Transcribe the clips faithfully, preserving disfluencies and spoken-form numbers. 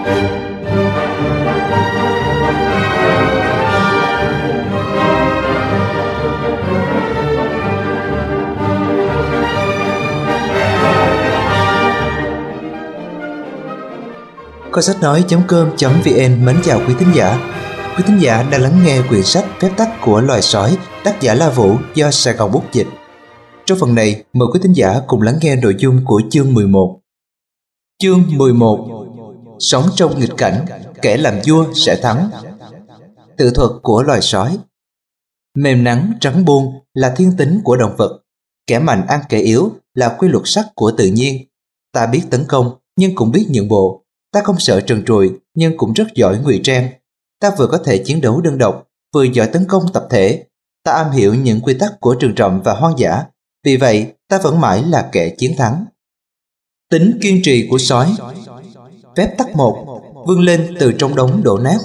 Kho sách nói chấm com chấm vn mến chào quý thính giả. Quý thính giả đang lắng nghe quyển sách Phép tắc của loài sói, tác giả La Vũ, do Sài Gòn Bút dịch. Trong phần này, mời quý thính giả cùng lắng nghe nội dung của chương mười một. Chương mười một. Sống trong nghịch cảnh, kẻ làm vua sẽ thắng. Tự thuật của loài sói. Mềm nắng trắng buông là thiên tính của động vật. Kẻ mạnh ăn kẻ yếu là quy luật sắc của tự nhiên. Ta biết tấn công nhưng cũng biết nhượng bộ. Ta không sợ trần trụi nhưng cũng rất giỏi ngụy trang. Ta vừa có thể chiến đấu đơn độc, vừa giỏi tấn công tập thể. Ta am hiểu những quy tắc của rừng rậm và hoang dã. Vì vậy, ta vẫn mãi là kẻ chiến thắng. Tính kiên trì của sói. Phép tắc một. Vươn lên từ trong đống đổ nát.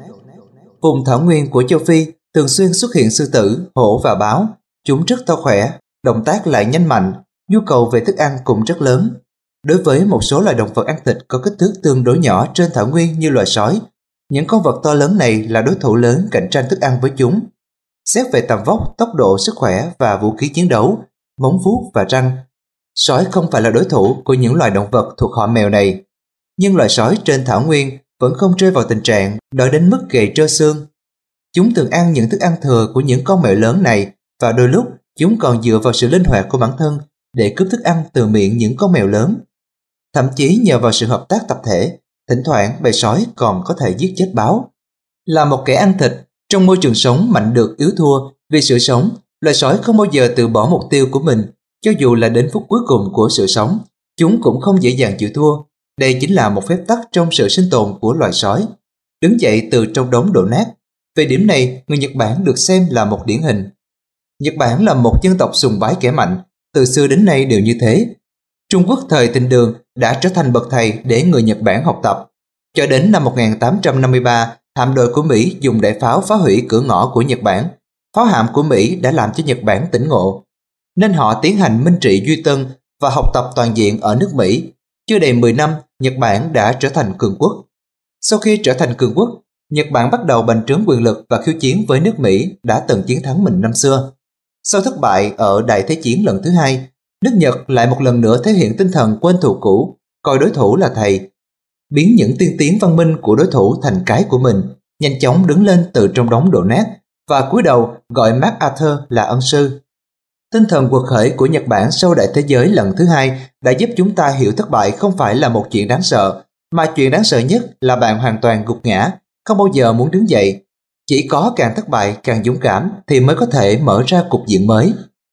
Vùng thảo nguyên của châu Phi thường xuyên xuất hiện sư tử, hổ và báo. Chúng rất to khỏe, động tác lại nhanh mạnh, nhu cầu về thức ăn cũng rất lớn. Đối với một số loài động vật ăn thịt có kích thước tương đối nhỏ trên thảo nguyên như loài sói, những con vật to lớn này là đối thủ lớn cạnh tranh thức ăn với chúng. Xét về tầm vóc, tốc độ, sức khỏe và vũ khí chiến đấu, móng vuốt và răng, sói không phải là đối thủ của những loài động vật thuộc họ mèo này. Nhưng loài sói trên thảo nguyên vẫn không rơi vào tình trạng đói đến mức gầy trơ xương. Chúng thường ăn những thức ăn thừa của những con mèo lớn này, và đôi lúc chúng còn dựa vào sự linh hoạt của bản thân để cướp thức ăn từ miệng những con mèo lớn. Thậm chí nhờ vào sự hợp tác tập thể, thỉnh thoảng bầy sói còn có thể giết chết báo. Là một kẻ ăn thịt, trong môi trường sống mạnh được yếu thua vì sự sống, loài sói không bao giờ từ bỏ mục tiêu của mình. Cho dù là đến phút cuối cùng của sự sống, chúng cũng không dễ dàng chịu thua. Đây chính là một phép tắc trong sự sinh tồn của loài sói. Đứng dậy từ trong đống đổ nát. Về điểm này, người Nhật Bản được xem là một điển hình. Nhật Bản là một dân tộc sùng bái kẻ mạnh, từ xưa đến nay đều như thế. Trung Quốc thời Thịnh Đường đã trở thành bậc thầy để người Nhật Bản học tập. Cho đến năm một nghìn tám trăm năm mươi ba, hạm đội của Mỹ dùng đại pháo phá hủy cửa ngõ của Nhật Bản. Pháo hạm của Mỹ đã làm cho Nhật Bản tỉnh ngộ, nên họ tiến hành minh trị duy tân và học tập toàn diện ở nước Mỹ. Chưa đầy mười năm, Nhật Bản đã trở thành cường quốc. Sau khi trở thành cường quốc, Nhật Bản bắt đầu bành trướng quyền lực và khiêu chiến với nước Mỹ đã từng chiến thắng mình năm xưa. Sau thất bại ở Đại Thế chiến lần thứ hai, nước Nhật lại một lần nữa thể hiện tinh thần quên thù cũ, coi đối thủ là thầy, biến những tiên tiến văn minh của đối thủ thành cái của mình, nhanh chóng đứng lên từ trong đống đổ nát và cúi đầu gọi MacArthur là ân sư. Tinh thần quật khởi của Nhật Bản sau Đại Thế giới lần thứ hai đã giúp chúng ta hiểu thất bại không phải là một chuyện đáng sợ, mà chuyện đáng sợ nhất là bạn hoàn toàn gục ngã, không bao giờ muốn đứng dậy. Chỉ có càng thất bại càng dũng cảm thì mới có thể mở ra cục diện mới.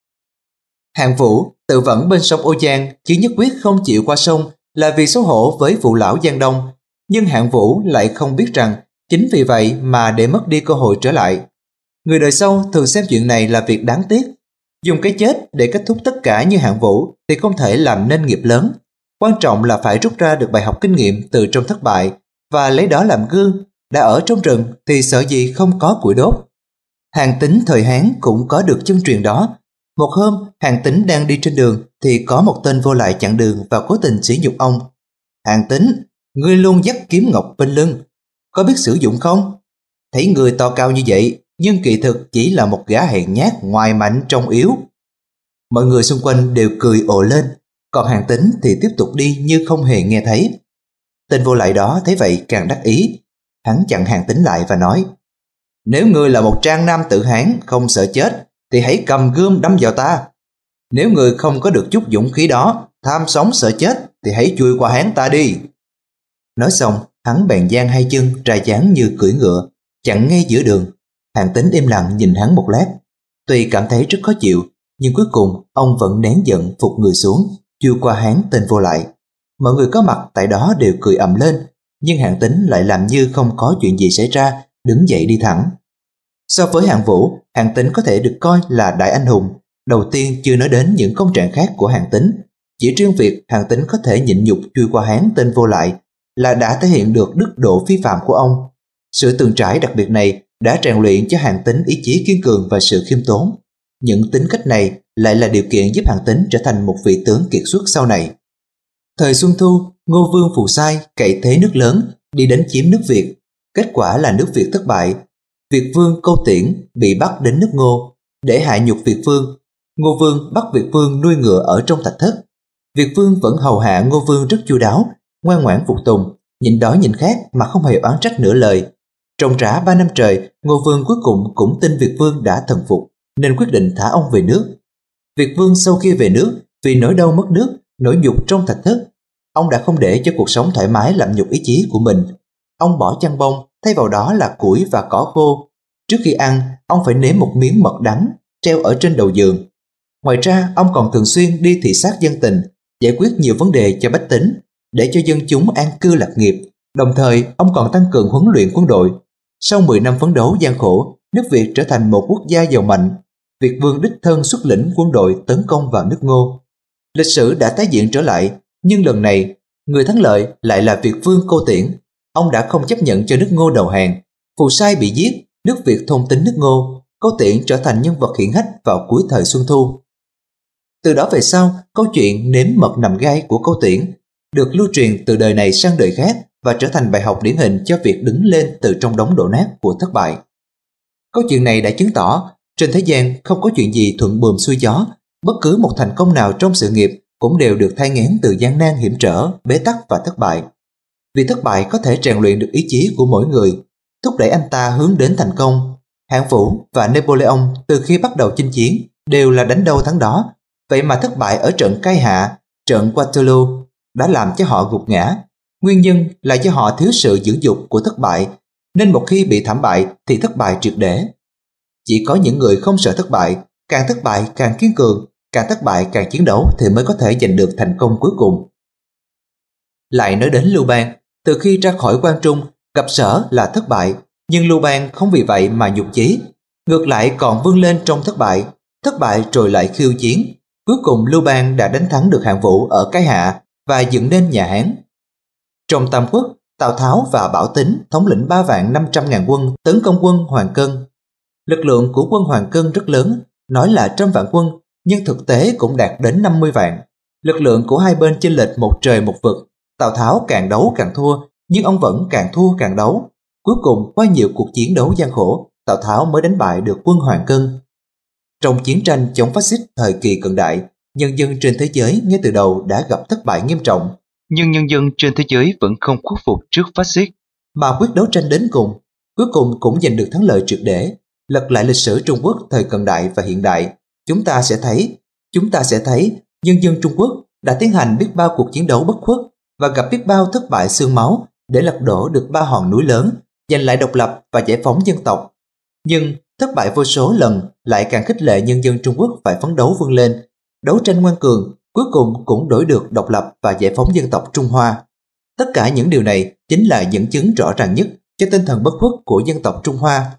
Hạng Vũ tự vẫn bên sông Ô Giang chứ nhất quyết không chịu qua sông là vì xấu hổ với phụ lão Giang Đông. Nhưng Hạng Vũ lại không biết rằng chính vì vậy mà để mất đi cơ hội trở lại. Người đời sau thường xem chuyện này là việc đáng tiếc. Dùng cái chết để kết thúc tất cả như Hạng Vũ thì không thể làm nên nghiệp lớn. Quan trọng là phải rút ra được bài học kinh nghiệm từ trong thất bại và lấy đó làm gương. Đã ở trong rừng thì sợ gì không có củi đốt. Hàn Tín thời Hán cũng có được chân truyền đó. Một hôm, Hàn Tín đang đi trên đường thì có một tên vô lại chặn đường và cố tình sỉ nhục ông. Hàn Tín, ngươi luôn dắt kiếm ngọc bên lưng, có biết sử dụng không? Thấy người to cao như vậy, nhưng kỳ thực chỉ là một gã hèn nhát ngoài mạnh trong yếu. Mọi người xung quanh đều cười ồ lên, còn Hàn Tín thì tiếp tục đi như không hề nghe thấy. Tên vô lại đó thấy vậy càng đắc ý. Hắn chặn Hàn Tín lại và nói: nếu ngươi là một trang nam tự Hán không sợ chết thì hãy cầm gươm đâm vào ta. Nếu ngươi không có được chút dũng khí đó, tham sống sợ chết thì hãy chui qua Hán ta đi. Nói xong, hắn bèn giang hai chân ra dáng như cưỡi ngựa, chặn ngay giữa đường. Hàn Tín im lặng nhìn hắn một lát. Tuy cảm thấy rất khó chịu, nhưng cuối cùng ông vẫn nén giận phục người xuống, chui qua Hán tên vô lại. Mọi người có mặt tại đó đều cười ầm lên, nhưng Hàn Tín lại làm như không có chuyện gì xảy ra, đứng dậy đi thẳng. So với Hạng Vũ, Hàn Tín có thể được coi là đại anh hùng. Đầu tiên chưa nói đến những công trạng khác của Hàn Tín, chỉ riêng việc Hàn Tín có thể nhịn nhục chui qua Hán tên vô lại là đã thể hiện được đức độ phi phạm của ông. Sự từng trải đặc biệt này đã rèn luyện cho Hàn Tín ý chí kiên cường và sự khiêm tốn. Những tính cách này lại là điều kiện giúp Hàn Tín trở thành một vị tướng kiệt xuất sau này. Thời Xuân Thu, Ngô Vương phù sai cậy thế nước lớn đi đánh chiếm nước Việt. Kết quả là nước Việt thất bại. Việt vương Câu Tiễn bị bắt đến nước Ngô. Để hạ nhục Việt vương, Ngô Vương bắt Việt vương nuôi ngựa ở trong thạch thất. Việt vương vẫn hầu hạ Ngô Vương rất chu đáo, ngoan ngoãn phục tùng, nhịn đói nhịn khát mà không hề oán trách nửa lời. Trong rã ba năm trời, Ngô Vương cuối cùng cũng tin Việt vương đã thần phục, nên quyết định thả ông về nước. Việt vương sau khi về nước, vì nỗi đau mất nước, nỗi nhục trong thạch thất, ông đã không để cho cuộc sống thoải mái làm nhục ý chí của mình. Ông bỏ chăn bông, thay vào đó là củi và cỏ khô. Trước khi ăn, ông phải nếm một miếng mật đắng treo ở trên đầu giường. Ngoài ra, ông còn thường xuyên đi thị sát dân tình, giải quyết nhiều vấn đề cho bách tính, để cho dân chúng an cư lạc nghiệp. Đồng thời, ông còn tăng cường huấn luyện quân đội. Sau mười năm phấn đấu gian khổ, nước Việt trở thành một quốc gia giàu mạnh. Việt vương đích thân xuất lĩnh quân đội tấn công vào nước Ngô. Lịch sử đã tái diễn trở lại, nhưng lần này, người thắng lợi lại là Việt vương Câu Tiễn. Ông đã không chấp nhận cho nước Ngô đầu hàng. Phù sai bị giết, nước Việt thôn tính nước Ngô. Câu Tiễn trở thành nhân vật hiển hách vào cuối thời Xuân Thu. Từ đó về sau, câu chuyện nếm mật nằm gai của Câu Tiễn được lưu truyền từ đời này sang đời khác và trở thành bài học điển hình cho việc đứng lên từ trong đống đổ nát của thất bại. Câu chuyện này đã chứng tỏ trên thế gian không có chuyện gì thuận buồm xuôi gió. Bất cứ một thành công nào trong sự nghiệp cũng đều được thai nghén từ gian nan hiểm trở, bế tắc và thất bại. Vì thất bại có thể rèn luyện được ý chí của mỗi người, thúc đẩy anh ta hướng đến thành công. Hạng Vũ và Napoleon từ khi bắt đầu chinh chiến đều là đánh đâu thắng đó. Vậy mà thất bại ở trận Cai Hạ, trận Waterloo đã làm cho họ gục ngã. Nguyên nhân là do họ thiếu sự dưỡng dục của thất bại, nên một khi bị thảm bại thì thất bại triệt để. Chỉ có những người không sợ thất bại, càng thất bại càng kiên cường, càng thất bại càng chiến đấu thì mới có thể giành được thành công cuối cùng. Lại nói đến Lưu Bang, từ khi ra khỏi Quan Trung, gặp Sở là thất bại, nhưng Lưu Bang không vì vậy mà nhục chí, ngược lại còn vươn lên trong thất bại, thất bại rồi lại khiêu chiến. Cuối cùng Lưu Bang đã đánh thắng được Hạng Vũ ở Cái Hạ và dựng nên nhà Hán. Trong Tam Quốc, Tào Tháo và Bảo Tín thống lĩnh ba vạn năm trăm ngàn quân tấn công quân Hoàng Cân. Lực lượng của quân Hoàng Cân rất lớn, nói là trăm vạn quân, nhưng thực tế cũng đạt đến năm mươi vạn. Lực lượng của hai bên chênh lệch một trời một vực. Tào Tháo càng đấu càng thua, nhưng ông vẫn càng thua càng đấu. Cuối cùng, qua nhiều cuộc chiến đấu gian khổ, Tào Tháo mới đánh bại được quân Hoàng Cân. Trong chiến tranh chống phát xít thời kỳ cận đại, nhân dân trên thế giới ngay từ đầu đã gặp thất bại nghiêm trọng. Nhưng nhân dân trên thế giới vẫn không khuất phục trước phát xít, mà quyết đấu tranh đến cùng. Cuối cùng cũng giành được thắng lợi triệt để. Lật lại lịch sử Trung Quốc thời cận đại và hiện đại, chúng ta sẽ thấy, chúng ta sẽ thấy nhân dân Trung Quốc đã tiến hành biết bao cuộc chiến đấu bất khuất và gặp biết bao thất bại xương máu để lật đổ được ba hòn núi lớn, giành lại độc lập và giải phóng dân tộc. Nhưng thất bại vô số lần lại càng khích lệ nhân dân Trung Quốc phải phấn đấu vươn lên, đấu tranh ngoan cường, cuối cùng cũng đổi được độc lập và giải phóng dân tộc Trung Hoa. Tất cả những điều này chính là dẫn chứng rõ ràng nhất cho tinh thần bất khuất của dân tộc Trung Hoa.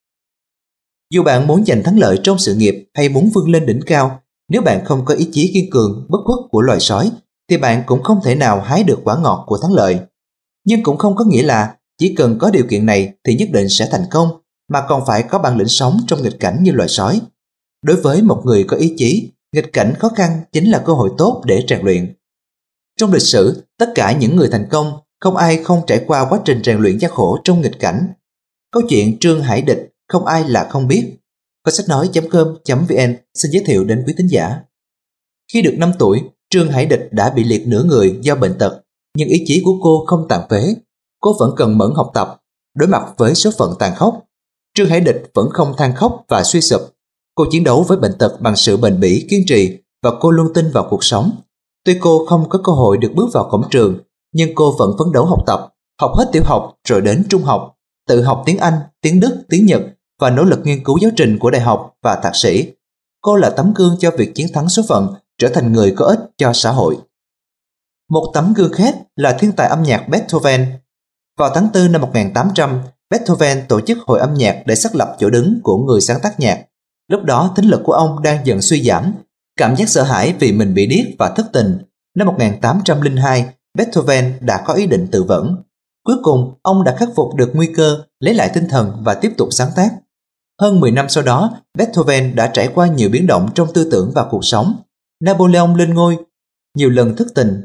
Dù bạn muốn giành thắng lợi trong sự nghiệp hay muốn vươn lên đỉnh cao, nếu bạn không có ý chí kiên cường, bất khuất của loài sói, thì bạn cũng không thể nào hái được quả ngọt của thắng lợi. Nhưng cũng không có nghĩa là chỉ cần có điều kiện này thì nhất định sẽ thành công, mà còn phải có bản lĩnh sống trong nghịch cảnh như loài sói. Đối với một người có ý chí, nghịch cảnh khó khăn chính là cơ hội tốt để rèn luyện. Trong lịch sử, tất cả những người thành công, không ai không trải qua quá trình rèn luyện gian khổ trong nghịch cảnh. Câu chuyện Trương Hải Địch không ai là không biết. Có sách nói chấm com chấm vn xin giới thiệu đến quý thính giả. Khi được năm tuổi, Trương Hải Địch đã bị liệt nửa người do bệnh tật, nhưng ý chí của cô không tàn phế. Cô vẫn cần mẫn học tập, đối mặt với số phận tàn khốc. Trương Hải Địch vẫn không than khóc và suy sụp. Cô chiến đấu với bệnh tật bằng sự bền bỉ, kiên trì và cô luôn tin vào cuộc sống. Tuy cô không có cơ hội được bước vào cổng trường, nhưng cô vẫn phấn đấu học tập, học hết tiểu học rồi đến trung học, tự học tiếng Anh, tiếng Đức, tiếng Nhật và nỗ lực nghiên cứu giáo trình của đại học và thạc sĩ. Cô là tấm gương cho việc chiến thắng số phận, trở thành người có ích cho xã hội. Một tấm gương khác là thiên tài âm nhạc Beethoven. Vào tháng tư năm một nghìn tám trăm, Beethoven tổ chức hội âm nhạc để xác lập chỗ đứng của người sáng tác nhạc. Lúc đó thính lực của ông đang dần suy giảm, cảm giác sợ hãi vì mình bị điếc và thất tình. Năm một nghìn tám trăm lẻ hai, Beethoven đã có ý định tự vẫn. Cuối cùng, ông đã khắc phục được nguy cơ, lấy lại tinh thần và tiếp tục sáng tác. Hơn mười năm sau đó, Beethoven đã trải qua nhiều biến động trong tư tưởng và cuộc sống. Napoleon lên ngôi, nhiều lần thất tình.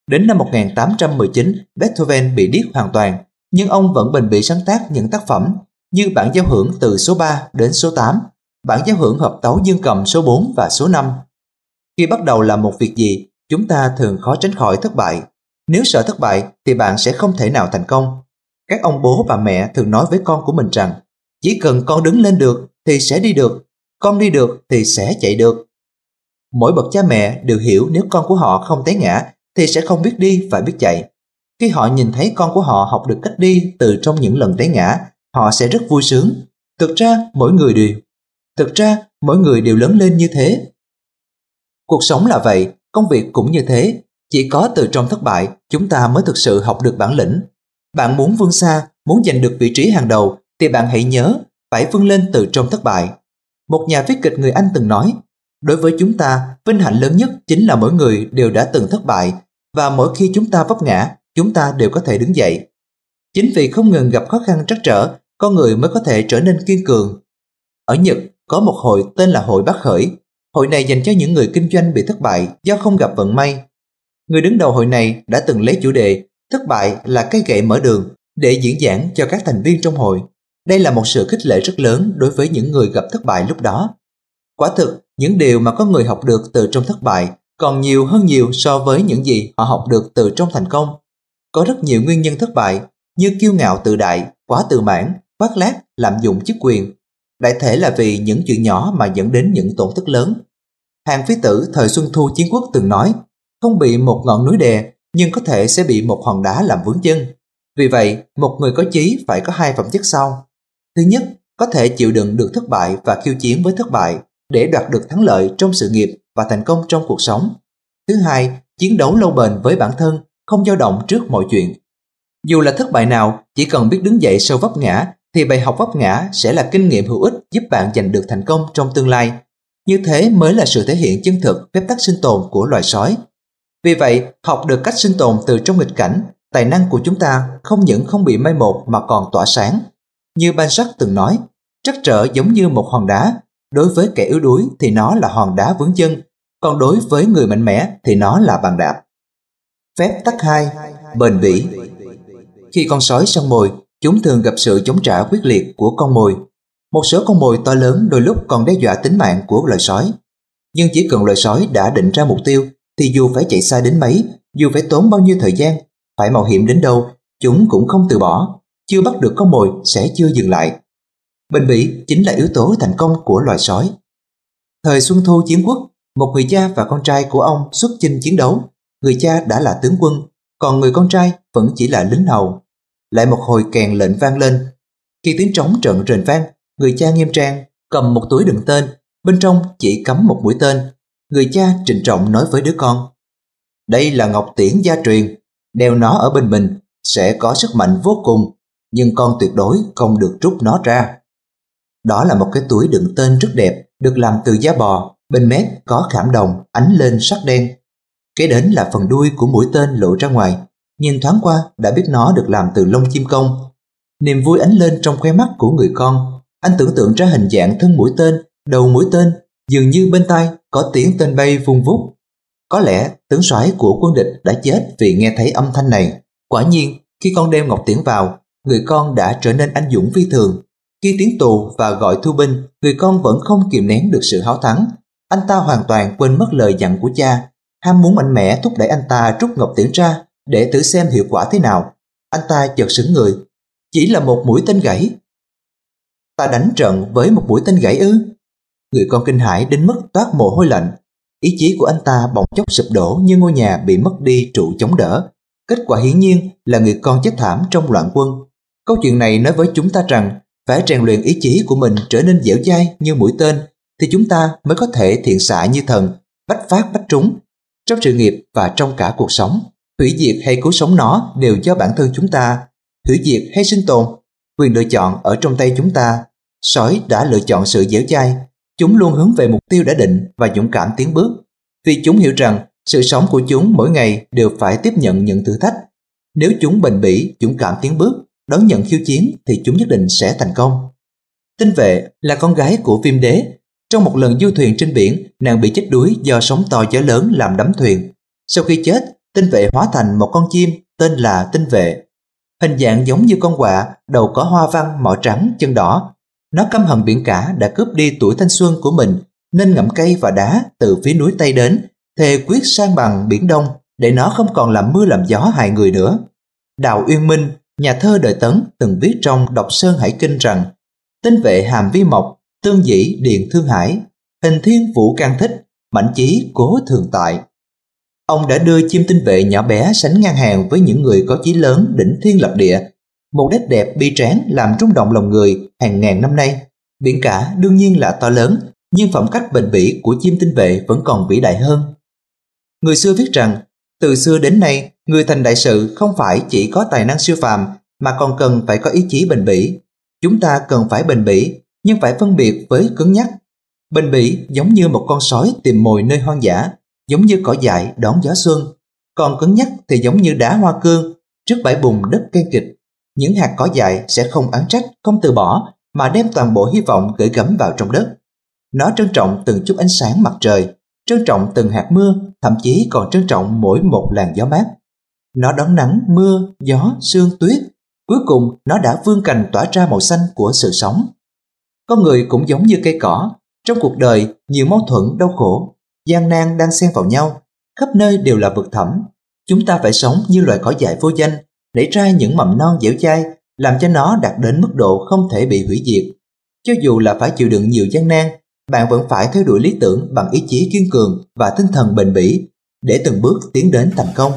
Đến năm một nghìn tám trăm mười chín, Beethoven bị điếc hoàn toàn, nhưng ông vẫn bền bỉ sáng tác những tác phẩm như bản giao hưởng từ số ba đến số tám, bản giao hưởng hợp tấu dương cầm số bốn và số năm. Khi bắt đầu làm một việc gì, chúng ta thường khó tránh khỏi thất bại. Nếu sợ thất bại thì bạn sẽ không thể nào thành công. Các ông bố và mẹ thường nói với con của mình rằng chỉ cần con đứng lên được thì sẽ đi được, con đi được thì sẽ chạy được. Mỗi bậc cha mẹ đều hiểu nếu con của họ không té ngã thì sẽ không biết đi và biết chạy. Khi họ nhìn thấy con của họ học được cách đi từ trong những lần té ngã, họ sẽ rất vui sướng. Thực ra mỗi người đều, thực ra mỗi người đều lớn lên như thế. Cuộc sống là vậy, công việc cũng như thế. Chỉ có từ trong thất bại, chúng ta mới thực sự học được bản lĩnh. Bạn muốn vươn xa, muốn giành được vị trí hàng đầu, thì bạn hãy nhớ, phải vươn lên từ trong thất bại. Một nhà viết kịch người Anh từng nói, đối với chúng ta, vinh hạnh lớn nhất chính là mỗi người đều đã từng thất bại, và mỗi khi chúng ta vấp ngã, chúng ta đều có thể đứng dậy. Chính vì không ngừng gặp khó khăn trắc trở, con người mới có thể trở nên kiên cường. Ở Nhật, có một hội tên là Hội Bác Khởi. Hội này dành cho những người kinh doanh bị thất bại do không gặp vận may. Người đứng đầu hội này đã từng lấy chủ đề thất bại là cây gậy mở đường để diễn giảng cho các thành viên trong hội. Đây là một sự khích lệ rất lớn đối với những người gặp thất bại lúc đó. Quả thực, những điều mà con người học được từ trong thất bại còn nhiều hơn nhiều so với những gì họ học được từ trong thành công. Có rất nhiều nguyên nhân thất bại như kiêu ngạo tự đại, quá tự mãn, khoác lác, lạm dụng chức quyền. Đại thể là vì những chuyện nhỏ mà dẫn đến những tổn thất lớn. Hàng Phi Tử thời Xuân Thu Chiến Quốc từng nói, không bị một ngọn núi đè, nhưng có thể sẽ bị một hòn đá làm vướng chân. Vì vậy, một người có chí phải có hai phẩm chất sau. Thứ nhất, có thể chịu đựng được thất bại và khiêu chiến với thất bại để đoạt được thắng lợi trong sự nghiệp và thành công trong cuộc sống. Thứ hai, chiến đấu lâu bền với bản thân, không dao động trước mọi chuyện. Dù là thất bại nào, chỉ cần biết đứng dậy sau vấp ngã, thì bài học vấp ngã sẽ là kinh nghiệm hữu ích giúp bạn giành được thành công trong tương lai. Như thế mới là sự thể hiện chân thực phép tắc sinh tồn của loài sói. Vì vậy, học được cách sinh tồn từ trong nghịch cảnh, tài năng của chúng ta không những không bị mai một mà còn tỏa sáng. Như Balzac từng nói, trắc trở giống như một hòn đá, đối với kẻ yếu đuối thì nó là hòn đá vướng chân, còn đối với người mạnh mẽ thì nó là bàn đạp. Phép tắc hai, bền bỉ. Khi con sói săn mồi, chúng thường gặp sự chống trả quyết liệt của con mồi. Một số con mồi to lớn đôi lúc còn đe dọa tính mạng của loài sói. Nhưng chỉ cần loài sói đã định ra mục tiêu, thì dù phải chạy xa đến mấy, dù phải tốn bao nhiêu thời gian, phải mạo hiểm đến đâu, chúng cũng không từ bỏ. Chưa bắt được con mồi sẽ chưa dừng lại. Bền bỉ chính là yếu tố thành công của loài sói. Thời Xuân Thu Chiến Quốc, một người cha và con trai của ông xuất chinh chiến đấu. Người cha đã là tướng quân, còn người con trai vẫn chỉ là lính hầu. Lại một hồi kèn lệnh vang lên. Khi tiếng trống trận rền vang, người cha nghiêm trang cầm một túi đựng tên, bên trong chỉ cắm một mũi tên. Người cha trịnh trọng nói với đứa con, đây là ngọc tiễn gia truyền, đeo nó ở bên mình sẽ có sức mạnh vô cùng, nhưng con tuyệt đối không được rút nó ra. Đó là một cái túi đựng tên rất đẹp, được làm từ da bò, bên mép có khảm đồng ánh lên sắc đen. Kế đến là phần đuôi của mũi tên lộ ra ngoài, nhìn thoáng qua đã biết nó được làm từ lông chim công. Niềm vui ánh lên trong khóe mắt của người con. Anh tưởng tượng ra hình dạng thân mũi tên, đầu mũi tên, dường như bên tai có tiếng tên bay vun vút. Có lẽ tướng soái của quân địch đã chết vì nghe thấy âm thanh này. Quả nhiên, khi con đeo ngọc tiễn vào, người con đã trở nên anh dũng phi thường. Khi tiến tù và gọi thu binh, người con vẫn không kìm nén được sự háo thắng. Anh ta hoàn toàn quên mất lời dặn của cha. Ham muốn mạnh mẽ thúc đẩy anh ta rút ngọc tiễn ra để thử xem hiệu quả thế nào. Anh ta chợt sững người. Chỉ là một mũi tên gãy. Ta đánh trận với một mũi tên gãy ư? Người con kinh hãi đến mức toát mồ hôi lạnh. Ý chí của anh ta bỗng chốc sụp đổ như ngôi nhà bị mất đi trụ chống đỡ. Kết quả hiển nhiên là người con chết thảm trong loạn quân. Câu chuyện này nói với chúng ta rằng phải rèn luyện ý chí của mình trở nên dẻo dai như mũi tên thì chúng ta mới có thể thiện xạ như thần, bách phát bách trúng. Trong sự nghiệp và trong cả cuộc sống, hủy diệt hay cứu sống nó đều do bản thân chúng ta. Hủy diệt hay sinh tồn, quyền lựa chọn ở trong tay chúng ta. Sói đã lựa chọn sự dẻo dai. Chúng luôn hướng về mục tiêu đã định và dũng cảm tiến bước. Vì chúng hiểu rằng sự sống của chúng mỗi ngày đều phải tiếp nhận những thử thách. Nếu chúng bền bỉ, dũng cảm tiến bước, đón nhận khiêu chiến thì chúng nhất định sẽ thành công. Tinh Vệ là con gái của Viêm Đế. Trong một lần du thuyền trên biển, nàng bị chết đuối do sóng to gió lớn làm đắm thuyền. Sau khi chết, tinh vệ hóa thành một con chim tên là tinh vệ. Hình dạng giống như con quạ, đầu có hoa văn, mỏ trắng, chân đỏ. Nó căm hận biển cả đã cướp đi tuổi thanh xuân của mình, nên ngậm cây và đá từ phía núi Tây đến, thề quyết san bằng biển Đông để nó không còn làm mưa làm gió hại người nữa. Đào Uyên Minh, nhà thơ đời Tấn, từng viết trong Độc Sơn Hải Kinh rằng: tinh vệ hàm vi mộc, tương dĩ điện thương hải, hình thiên vũ can thích, mãnh chí cố thường tại. Ông đã đưa chim tinh vệ nhỏ bé sánh ngang hàng với những người có chí lớn đỉnh thiên lập địa, một nét đẹp bi tráng làm rung động lòng người hàng ngàn năm nay. Biển cả đương nhiên là to lớn, nhưng phẩm cách bền bỉ của chim tinh vệ vẫn còn vĩ đại hơn. Người xưa viết rằng, từ xưa đến nay, người thành đại sự không phải chỉ có tài năng siêu phàm, mà còn cần phải có ý chí bền bỉ. Chúng ta cần phải bền bỉ, nhưng phải phân biệt với cứng nhắc. Bền bỉ giống như một con sói tìm mồi nơi hoang dã, giống như cỏ dại đón gió xuân. Còn cứng nhắc thì giống như đá hoa cương trước bãi bùn đất cây kịch. Những hạt cỏ dại sẽ không oán trách, không từ bỏ, mà đem toàn bộ hy vọng gửi gắm vào trong đất. Nó trân trọng từng chút ánh sáng mặt trời, trân trọng từng hạt mưa, thậm chí còn trân trọng mỗi một làn gió mát. Nó đón nắng, mưa, gió, sương, tuyết. Cuối cùng nó đã vươn cành tỏa ra màu xanh của sự sống. Con người cũng giống như cây cỏ. Trong cuộc đời, nhiều mâu thuẫn, đau khổ, gian nan đang xen vào nhau, khắp nơi đều là vực thẳm. Chúng ta phải sống như loài cỏ dại vô danh, để ra những mầm non dẻo dai, làm cho nó đạt đến mức độ không thể bị hủy diệt. Cho dù là phải chịu đựng nhiều gian nan, bạn vẫn phải theo đuổi lý tưởng bằng ý chí kiên cường và tinh thần bền bỉ, để từng bước tiến đến thành công.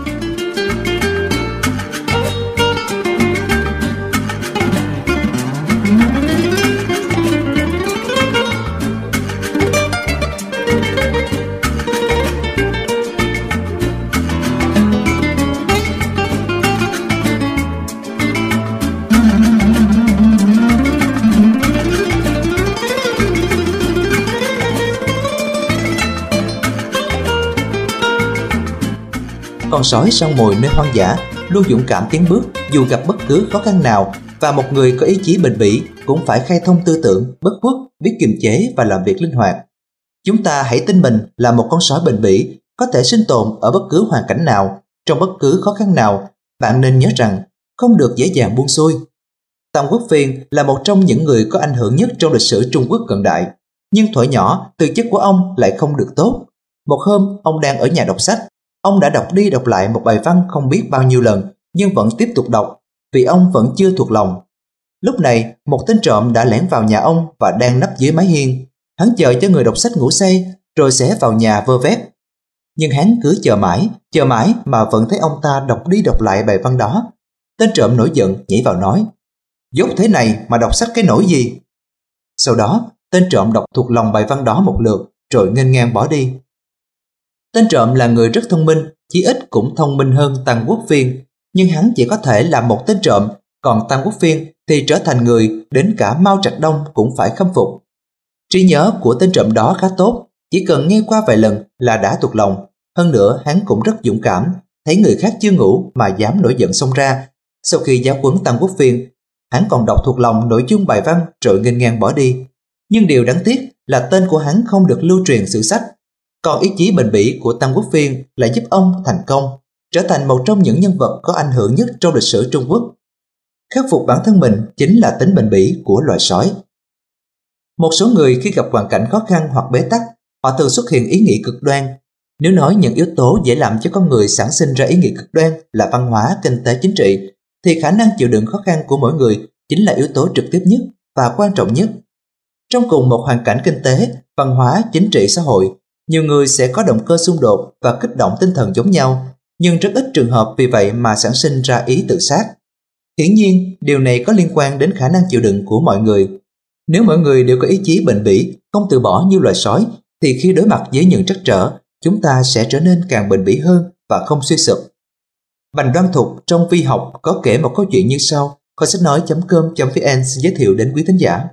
Con sói săn mồi nơi hoang dã luôn dũng cảm tiến bước dù gặp bất cứ khó khăn nào, và một người có ý chí bền bỉ cũng phải khai thông tư tưởng, bất khuất, biết kiềm chế và làm việc linh hoạt. Chúng ta hãy tin mình là một con sói bền bỉ, có thể sinh tồn ở bất cứ hoàn cảnh nào, trong bất cứ khó khăn nào. Bạn nên nhớ rằng không được dễ dàng buông xuôi. Tam Quốc Phiên là một trong những người có ảnh hưởng nhất trong lịch sử Trung Quốc cận đại, nhưng thuở nhỏ tư chất của ông lại không được tốt. Một hôm, ông đang ở nhà đọc sách. Ông đã đọc đi đọc lại một bài văn không biết bao nhiêu lần, nhưng vẫn tiếp tục đọc, vì ông vẫn chưa thuộc lòng. Lúc này, một tên trộm đã lẻn vào nhà ông và đang nấp dưới mái hiên. Hắn chờ cho người đọc sách ngủ say, rồi sẽ vào nhà vơ vét. Nhưng hắn cứ chờ mãi, chờ mãi mà vẫn thấy ông ta đọc đi đọc lại bài văn đó. Tên trộm nổi giận nhảy vào nói: "Dốt thế này mà đọc sách cái nỗi gì?" Sau đó, tên trộm đọc thuộc lòng bài văn đó một lượt, rồi nghênh ngang bỏ đi. Tên trộm là người rất thông minh, chí ít cũng thông minh hơn Tăng Quốc Phiên, nhưng hắn chỉ có thể là một tên trộm, còn Tăng Quốc Phiên thì trở thành người đến cả Mao Trạch Đông cũng phải khâm phục. Trí nhớ của tên trộm đó khá tốt, chỉ cần nghe qua vài lần là đã thuộc lòng. Hơn nữa hắn cũng rất dũng cảm, thấy người khác chưa ngủ mà dám nổi giận xông ra. Sau khi giáo huấn Tăng Quốc Phiên, hắn còn đọc thuộc lòng nội dung bài văn rồi nghênh ngang bỏ đi. Nhưng điều đáng tiếc là tên của hắn không được lưu truyền sử sách. Còn ý chí bền bỉ của Tăng Quốc Phiên lại giúp ông thành công, trở thành một trong những nhân vật có ảnh hưởng nhất trong lịch sử Trung Quốc. Khắc phục bản thân mình chính là tính bền bỉ của loài sói. Một số người khi gặp hoàn cảnh khó khăn hoặc bế tắc, họ thường xuất hiện ý nghĩ cực đoan. Nếu nói những yếu tố dễ làm cho con người sản sinh ra ý nghĩ cực đoan là văn hóa, kinh tế, chính trị, thì khả năng chịu đựng khó khăn của mỗi người chính là yếu tố trực tiếp nhất và quan trọng nhất. Trong cùng một hoàn cảnh kinh tế, văn hóa, chính trị, xã hội, nhiều người sẽ có động cơ xung đột và kích động tinh thần giống nhau, nhưng rất ít trường hợp vì vậy mà sản sinh ra ý tự sát. Hiển nhiên, điều này có liên quan đến khả năng chịu đựng của mọi người. Nếu mọi người đều có ý chí bền bỉ, không từ bỏ như loài sói, thì khi đối mặt với những trắc trở, chúng ta sẽ trở nên càng bền bỉ hơn và không suy sụp. Bành Đoan Thục trong Vi học có kể một câu chuyện như sau, kho sách nói chấm com chấm vn xin giới thiệu đến quý thính giả.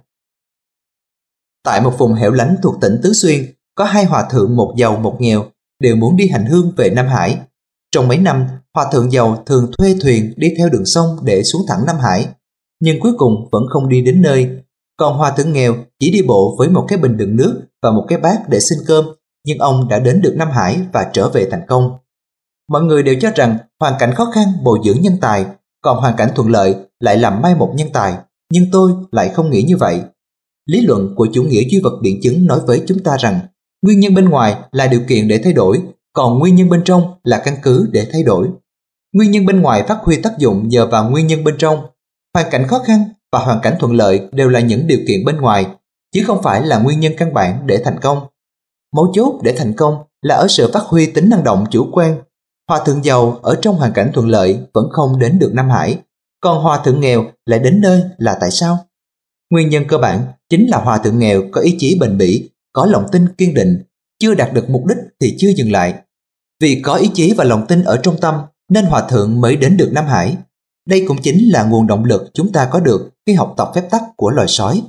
Tại một vùng hẻo lánh thuộc tỉnh Tứ Xuyên, có hai hòa thượng, một giàu một nghèo, đều muốn đi hành hương về Nam Hải. Trong mấy năm, hòa thượng giàu thường thuê thuyền đi theo đường sông để xuống thẳng Nam Hải, nhưng cuối cùng vẫn không đi đến nơi. Còn hòa thượng nghèo chỉ đi bộ với một cái bình đựng nước và một cái bát để xin cơm, nhưng ông đã đến được Nam Hải và trở về thành công. Mọi người đều cho rằng hoàn cảnh khó khăn bồi dưỡng nhân tài, còn hoàn cảnh thuận lợi lại làm mai một nhân tài. Nhưng tôi lại không nghĩ như vậy. Lý luận của chủ nghĩa duy vật biện chứng nói với chúng ta rằng nguyên nhân bên ngoài là điều kiện để thay đổi, còn nguyên nhân bên trong là căn cứ để thay đổi. Nguyên nhân bên ngoài phát huy tác dụng nhờ vào nguyên nhân bên trong. Hoàn cảnh khó khăn và hoàn cảnh thuận lợi đều là những điều kiện bên ngoài, chứ không phải là nguyên nhân căn bản để thành công. Mấu chốt để thành công là ở sự phát huy tính năng động chủ quan. Hòa thượng giàu ở trong hoàn cảnh thuận lợi vẫn không đến được Nam Hải, còn hòa thượng nghèo lại đến nơi là tại sao? Nguyên nhân cơ bản chính là hòa thượng nghèo có ý chí bền bỉ, có lòng tin kiên định, chưa đạt được mục đích thì chưa dừng lại. Vì có ý chí và lòng tin ở trong tâm nên hòa thượng mới đến được Nam Hải. Đây cũng chính là nguồn động lực chúng ta có được khi học tập phép tắc của loài sói.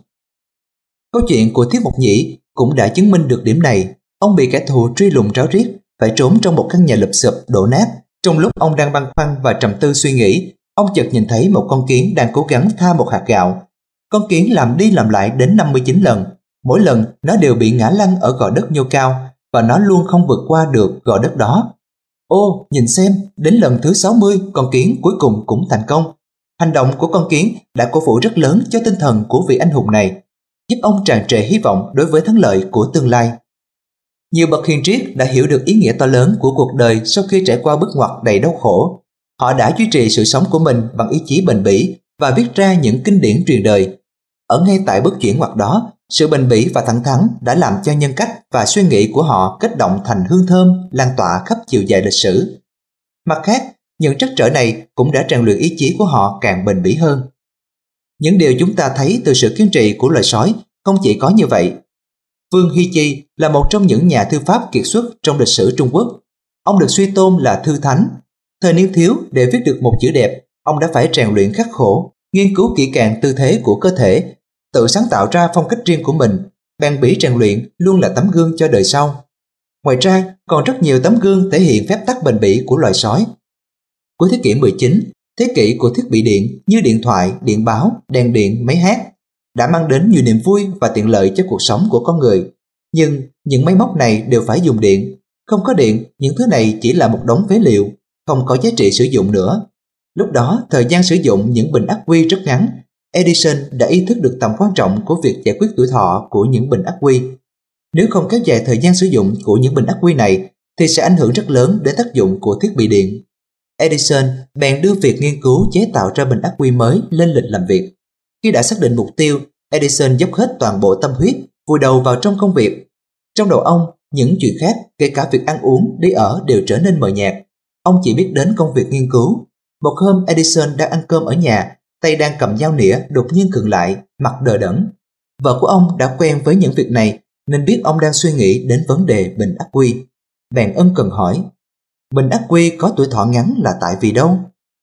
Câu chuyện của Thiết Mộc Nhĩ cũng đã chứng minh được điểm này. Ông bị kẻ thù truy lùng ráo riết, phải trốn trong một căn nhà lụp xụp đổ nát. Trong lúc ông đang băn khoăn và trầm tư suy nghĩ, ông chợt nhìn thấy một con kiến đang cố gắng tha một hạt gạo. Con kiến làm đi làm lại đến năm mươi chín lần. Mỗi lần nó đều bị ngã lăn ở gò đất nhô cao và nó luôn không vượt qua được gò đất đó. Ô, nhìn xem, đến lần thứ sáu mươi, con kiến cuối cùng cũng thành công. Hành động của con kiến đã cổ vũ rất lớn cho tinh thần của vị anh hùng này, giúp ông tràn trề hy vọng đối với thắng lợi của tương lai. Nhiều bậc hiền triết đã hiểu được ý nghĩa to lớn của cuộc đời sau khi trải qua bước ngoặt đầy đau khổ. Họ đã duy trì sự sống của mình bằng ý chí bền bỉ và viết ra những kinh điển truyền đời. Ở ngay tại bước chuyển ngoặt đó, sự bền bỉ và thẳng thắn đã làm cho nhân cách và suy nghĩ của họ kết động thành hương thơm lan tỏa khắp chiều dài lịch sử. Mặt khác, những trắc trở này cũng đã rèn luyện ý chí của họ càng bền bỉ hơn. Những điều chúng ta thấy từ sự kiên trì của loài sói không chỉ có như vậy. Vương Hy Chi là một trong những nhà thư pháp kiệt xuất trong lịch sử Trung Quốc. Ông được suy tôn là thư thánh. Thời niên thiếu, để viết được một chữ đẹp, ông đã phải rèn luyện khắc khổ, nghiên cứu kỹ càng tư thế của cơ thể, tự sáng tạo ra phong cách riêng của mình. Bền bỉ rèn luyện luôn là tấm gương cho đời sau. Ngoài ra, còn rất nhiều tấm gương thể hiện phép tắc bền bỉ của loài sói. Cuối thế kỷ mười chín, thế kỷ của thiết bị điện như điện thoại, điện báo, đèn điện, máy hát đã mang đến nhiều niềm vui và tiện lợi cho cuộc sống của con người. Nhưng những máy móc này đều phải dùng điện. Không có điện, những thứ này chỉ là một đống phế liệu, không có giá trị sử dụng nữa. Lúc đó, thời gian sử dụng những bình ắc quy rất ngắn. Edison đã ý thức được tầm quan trọng của việc giải quyết tuổi thọ của những bình ắc quy. Nếu không kéo dài thời gian sử dụng của những bình ắc quy này, thì sẽ ảnh hưởng rất lớn đến tác dụng của thiết bị điện. Edison bèn đưa việc nghiên cứu chế tạo ra bình ắc quy mới lên lịch làm việc. Khi đã xác định mục tiêu, Edison dốc hết toàn bộ tâm huyết, vùi đầu vào trong công việc. Trong đầu ông, những chuyện khác, kể cả việc ăn uống, đi ở đều trở nên mờ nhạt. Ông chỉ biết đến công việc nghiên cứu. Một hôm Edison đang ăn cơm ở nhà, tay đang cầm dao nĩa đột nhiên khựng lại, mặt đờ đẫn. Vợ của ông đã quen với những việc này nên biết ông đang suy nghĩ đến vấn đề bình ắc quy. Bèn ân cần hỏi, bình ắc quy có tuổi thọ ngắn là tại vì đâu?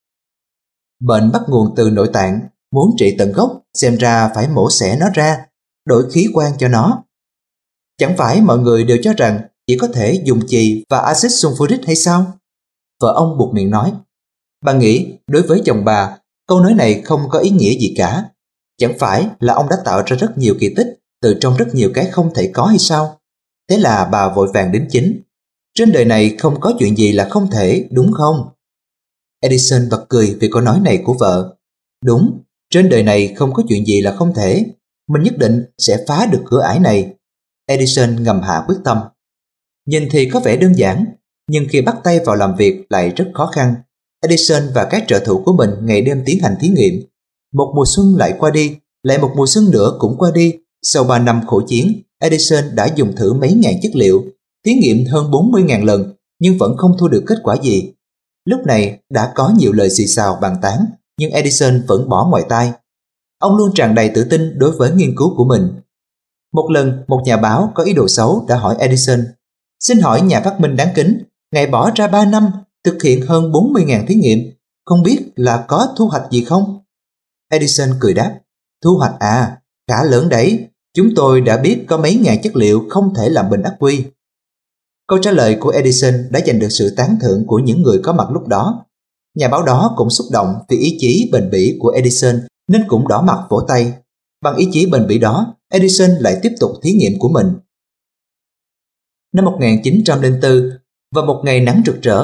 Bệnh bắt nguồn từ nội tạng, muốn trị tận gốc xem ra phải mổ xẻ nó ra, đổi khí quan cho nó. Chẳng phải mọi người đều cho rằng chỉ có thể dùng chì và axit sulfuric hay sao? Vợ ông buột miệng nói. Bà nghĩ đối với chồng bà, câu nói này không có ý nghĩa gì cả. Chẳng phải là ông đã tạo ra rất nhiều kỳ tích từ trong rất nhiều cái không thể có hay sao? Thế là bà vội vàng đính chính. Trên đời này không có chuyện gì là không thể, đúng không? Edison bật cười vì câu nói này của vợ. Đúng, trên đời này không có chuyện gì là không thể. Mình nhất định sẽ phá được cửa ải này. Edison ngầm hạ quyết tâm. Nhìn thì có vẻ đơn giản, nhưng khi bắt tay vào làm việc lại rất khó khăn. Edison và các trợ thủ của mình ngày đêm tiến hành thí nghiệm. Một mùa xuân lại qua đi, lại một mùa xuân nữa cũng qua đi. Sau ba năm khổ chiến, Edison đã dùng thử mấy ngàn chất liệu, thí nghiệm hơn bốn mươi nghìn lần, nhưng vẫn không thu được kết quả gì. Lúc này đã có nhiều lời xì xào bàn tán, nhưng Edison vẫn bỏ ngoài tai. Ông luôn tràn đầy tự tin đối với nghiên cứu của mình. Một lần, một nhà báo có ý đồ xấu đã hỏi Edison, xin hỏi nhà phát minh đáng kính, ngài bỏ ra ba năm thực hiện hơn bốn mươi nghìn thí nghiệm, không biết là có thu hoạch gì không? Edison cười đáp, thu hoạch à, khá lớn đấy, chúng tôi đã biết có mấy ngàn chất liệu không thể làm bình ắc quy. Câu trả lời của Edison đã giành được sự tán thưởng của những người có mặt lúc đó. Nhà báo đó cũng xúc động vì ý chí bền bỉ của Edison nên cũng đỏ mặt vỗ tay. Bằng ý chí bền bỉ đó, Edison lại tiếp tục thí nghiệm của mình. Năm một nghìn chín trăm lẻ bốn, vào một ngày nắng rực rỡ,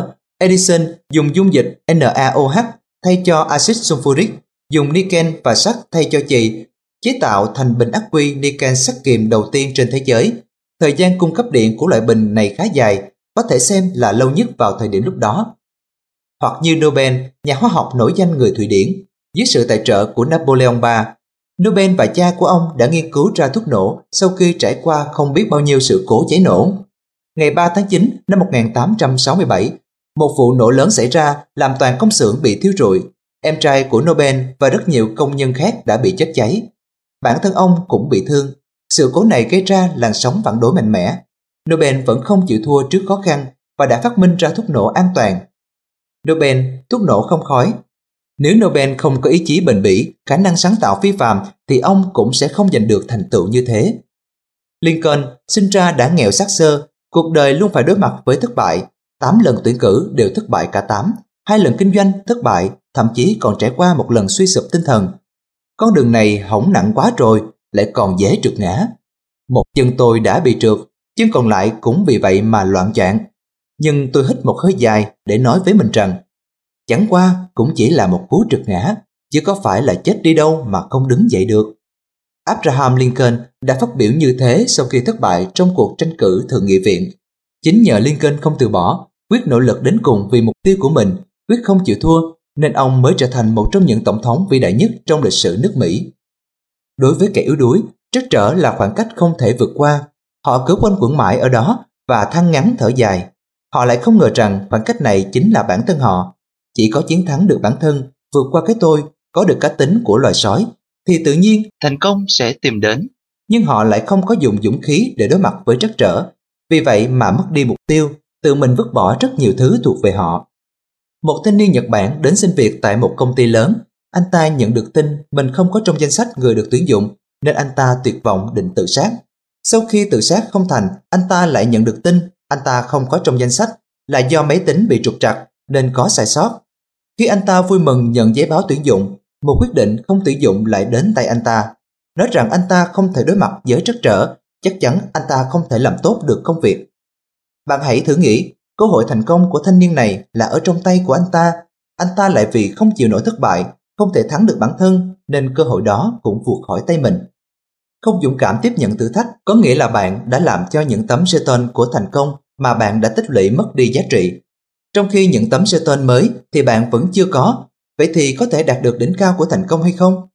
Edison dùng dung dịch NaOH thay cho axit sulfuric, dùng niken và sắt thay cho chì, chế tạo thành bình ắc quy niken sắt kiềm đầu tiên trên thế giới. Thời gian cung cấp điện của loại bình này khá dài, có thể xem là lâu nhất vào thời điểm lúc đó. Hoặc như Nobel, nhà hóa học nổi danh người Thụy Điển, dưới sự tài trợ của Napoleon đệ nhị, Nobel và cha của ông đã nghiên cứu ra thuốc nổ sau khi trải qua không biết bao nhiêu sự cố cháy nổ. Ngày ba tháng chín năm một nghìn tám trăm sáu mươi bảy, một vụ nổ lớn xảy ra làm toàn công xưởng bị thiêu rụi. Em trai của Nobel và rất nhiều công nhân khác đã bị chết cháy. Bản thân ông cũng bị thương. Sự cố này gây ra làn sóng phản đối mạnh mẽ. Nobel vẫn không chịu thua trước khó khăn và đã phát minh ra thuốc nổ an toàn. Nobel, thuốc nổ không khói. Nếu Nobel không có ý chí bền bỉ, khả năng sáng tạo phi phàm thì ông cũng sẽ không giành được thành tựu như thế. Lincoln sinh ra đã nghèo xác xơ, cuộc đời luôn phải đối mặt với thất bại. Tám lần tuyển cử đều thất bại cả tám, hai lần kinh doanh thất bại, thậm chí còn trải qua một lần suy sụp tinh thần. Con đường này hỏng nặng quá rồi, lại còn dễ trượt ngã. Một chân tôi đã bị trượt, chân còn lại cũng vì vậy mà loạng choạng. Nhưng tôi hít một hơi dài để nói với mình rằng chẳng qua cũng chỉ là một cú trượt ngã, chứ có phải là chết đi đâu mà không đứng dậy được. Abraham Lincoln đã phát biểu như thế sau khi thất bại trong cuộc tranh cử thượng nghị viện. Chính nhờ Lincoln không từ bỏ, quyết nỗ lực đến cùng vì mục tiêu của mình, quyết không chịu thua, nên ông mới trở thành một trong những tổng thống vĩ đại nhất trong lịch sử nước Mỹ. Đối với kẻ yếu đuối, trắc trở là khoảng cách không thể vượt qua. Họ cứ quanh quẩn mãi ở đó và than ngắn thở dài. Họ lại không ngờ rằng khoảng cách này chính là bản thân họ. Chỉ có chiến thắng được bản thân, vượt qua cái tôi, có được cá tính của loài sói, thì tự nhiên thành công sẽ tìm đến. Nhưng họ lại không có dùng dũng khí để đối mặt với trắc trở. Vì vậy mà mất đi mục tiêu, tự mình vứt bỏ rất nhiều thứ thuộc về họ. Một thanh niên Nhật Bản đến xin việc tại một công ty lớn. Anh ta nhận được tin mình không có trong danh sách người được tuyển dụng, nên anh ta tuyệt vọng định tự sát. Sau khi tự sát không thành, anh ta lại nhận được tin anh ta không có trong danh sách là do máy tính bị trục trặc nên có sai sót. Khi anh ta vui mừng nhận giấy báo tuyển dụng, một quyết định không tuyển dụng lại đến tay anh ta, nói rằng anh ta không thể đối mặt với trắc trở, chắc chắn anh ta không thể làm tốt được công việc. Bạn hãy thử nghĩ, cơ hội thành công của thanh niên này là ở trong tay của anh ta. Anh ta lại vì không chịu nổi thất bại, không thể thắng được bản thân, nên cơ hội đó cũng vụt khỏi tay mình. Không dũng cảm tiếp nhận thử thách có nghĩa là bạn đã làm cho những tấm jeton của thành công mà bạn đã tích lũy mất đi giá trị. Trong khi những tấm jeton mới thì bạn vẫn chưa có, vậy thì có thể đạt được đỉnh cao của thành công hay không?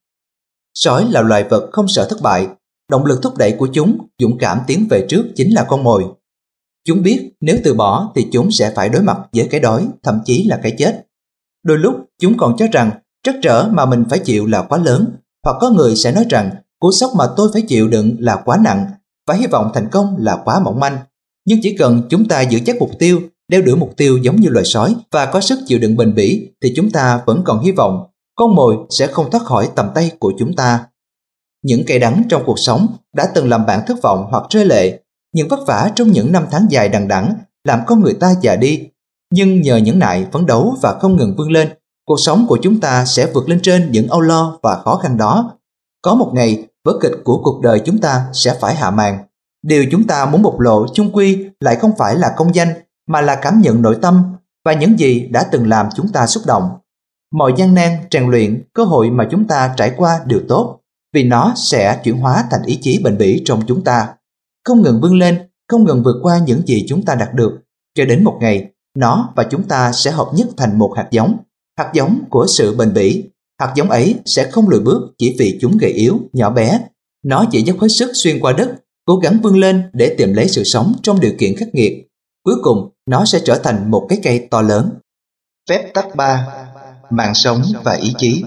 Sói là loài vật không sợ thất bại, động lực thúc đẩy của chúng dũng cảm tiến về trước chính là con mồi. Chúng biết nếu từ bỏ thì chúng sẽ phải đối mặt với cái đói, thậm chí là cái chết. Đôi lúc chúng còn cho rằng trắc trở mà mình phải chịu là quá lớn, hoặc có người sẽ nói rằng cú sốc mà tôi phải chịu đựng là quá nặng và hy vọng thành công là quá mỏng manh. Nhưng chỉ cần chúng ta giữ chắc mục tiêu, đeo đuổi mục tiêu giống như loài sói và có sức chịu đựng bền bỉ thì chúng ta vẫn còn hy vọng, con mồi sẽ không thoát khỏi tầm tay của chúng ta. Những cay đắng trong cuộc sống đã từng làm bạn thất vọng hoặc rơi lệ, những vất vả trong những năm tháng dài đằng đẵng làm con người ta già đi. Nhưng nhờ nhẫn nại, phấn đấu và không ngừng vươn lên, cuộc sống của chúng ta sẽ vượt lên trên những âu lo và khó khăn đó. Có một ngày, vở kịch của cuộc đời chúng ta sẽ phải hạ màn. Điều chúng ta muốn bộc lộ chung quy lại không phải là công danh, mà là cảm nhận nội tâm và những gì đã từng làm chúng ta xúc động. Mọi gian nan, rèn luyện, cơ hội mà chúng ta trải qua đều tốt, vì nó sẽ chuyển hóa thành ý chí bền bỉ trong chúng ta. Không ngừng vươn lên, không ngừng vượt qua những gì chúng ta đạt được, cho đến một ngày, nó và chúng ta sẽ hợp nhất thành một hạt giống, hạt giống của sự bền bỉ. Hạt giống ấy sẽ không lùi bước chỉ vì chúng gầy yếu, nhỏ bé. Nó chỉ dốc hết sức xuyên qua đất, cố gắng vươn lên để tìm lấy sự sống trong điều kiện khắc nghiệt. Cuối cùng, nó sẽ trở thành một cái cây to lớn. Phép tắc ba. Mạng sống và ý chí.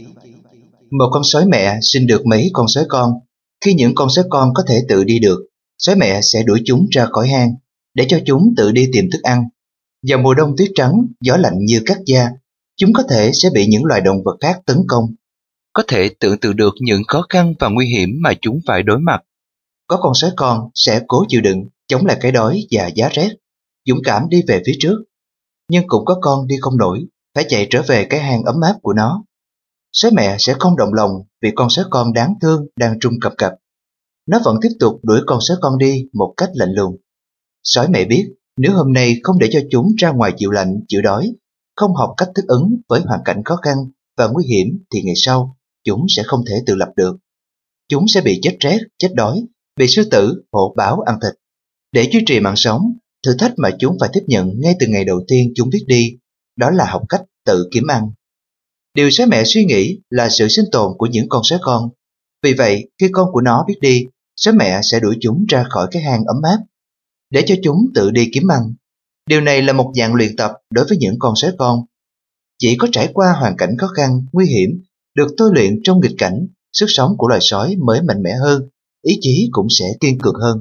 Một con sói mẹ sinh được mấy con sói con. Khi những con sói con có thể tự đi được, sói mẹ sẽ đuổi chúng ra khỏi hang, để cho chúng tự đi tìm thức ăn. Vào mùa đông tuyết trắng, gió lạnh như cắt da, chúng có thể sẽ bị những loài động vật khác tấn công. Có thể tưởng tượng được những khó khăn và nguy hiểm mà chúng phải đối mặt. Có con sói con sẽ cố chịu đựng, chống lại cái đói và giá rét, dũng cảm đi về phía trước. Nhưng cũng có con đi không nổi, phải chạy trở về cái hang ấm áp của nó. Sói mẹ sẽ không động lòng vì con sói con đáng thương đang trung cập cập. Nó vẫn tiếp tục đuổi con sói con đi một cách lạnh lùng. Sói mẹ biết Nếu hôm nay không để cho chúng ra ngoài chịu lạnh, chịu đói, không học cách thích ứng với hoàn cảnh khó khăn và nguy hiểm thì ngày sau chúng sẽ không thể tự lập được. Chúng sẽ bị chết rét, chết đói, bị sư tử, hổ báo ăn thịt. Để duy trì mạng sống, thử thách mà chúng phải tiếp nhận ngay từ ngày đầu tiên chúng biết đi, đó là học cách tự kiếm ăn. Điều sói mẹ suy nghĩ là sự sinh tồn của những con sói con. Vì vậy, khi con của nó biết đi, sói mẹ sẽ đuổi chúng ra khỏi cái hang ấm áp, để cho chúng tự đi kiếm ăn. Điều này là một dạng luyện tập đối với những con sói con. Chỉ có trải qua hoàn cảnh khó khăn, nguy hiểm, được tôi luyện trong nghịch cảnh, sức sống của loài sói mới mạnh mẽ hơn, ý chí cũng sẽ kiên cường hơn.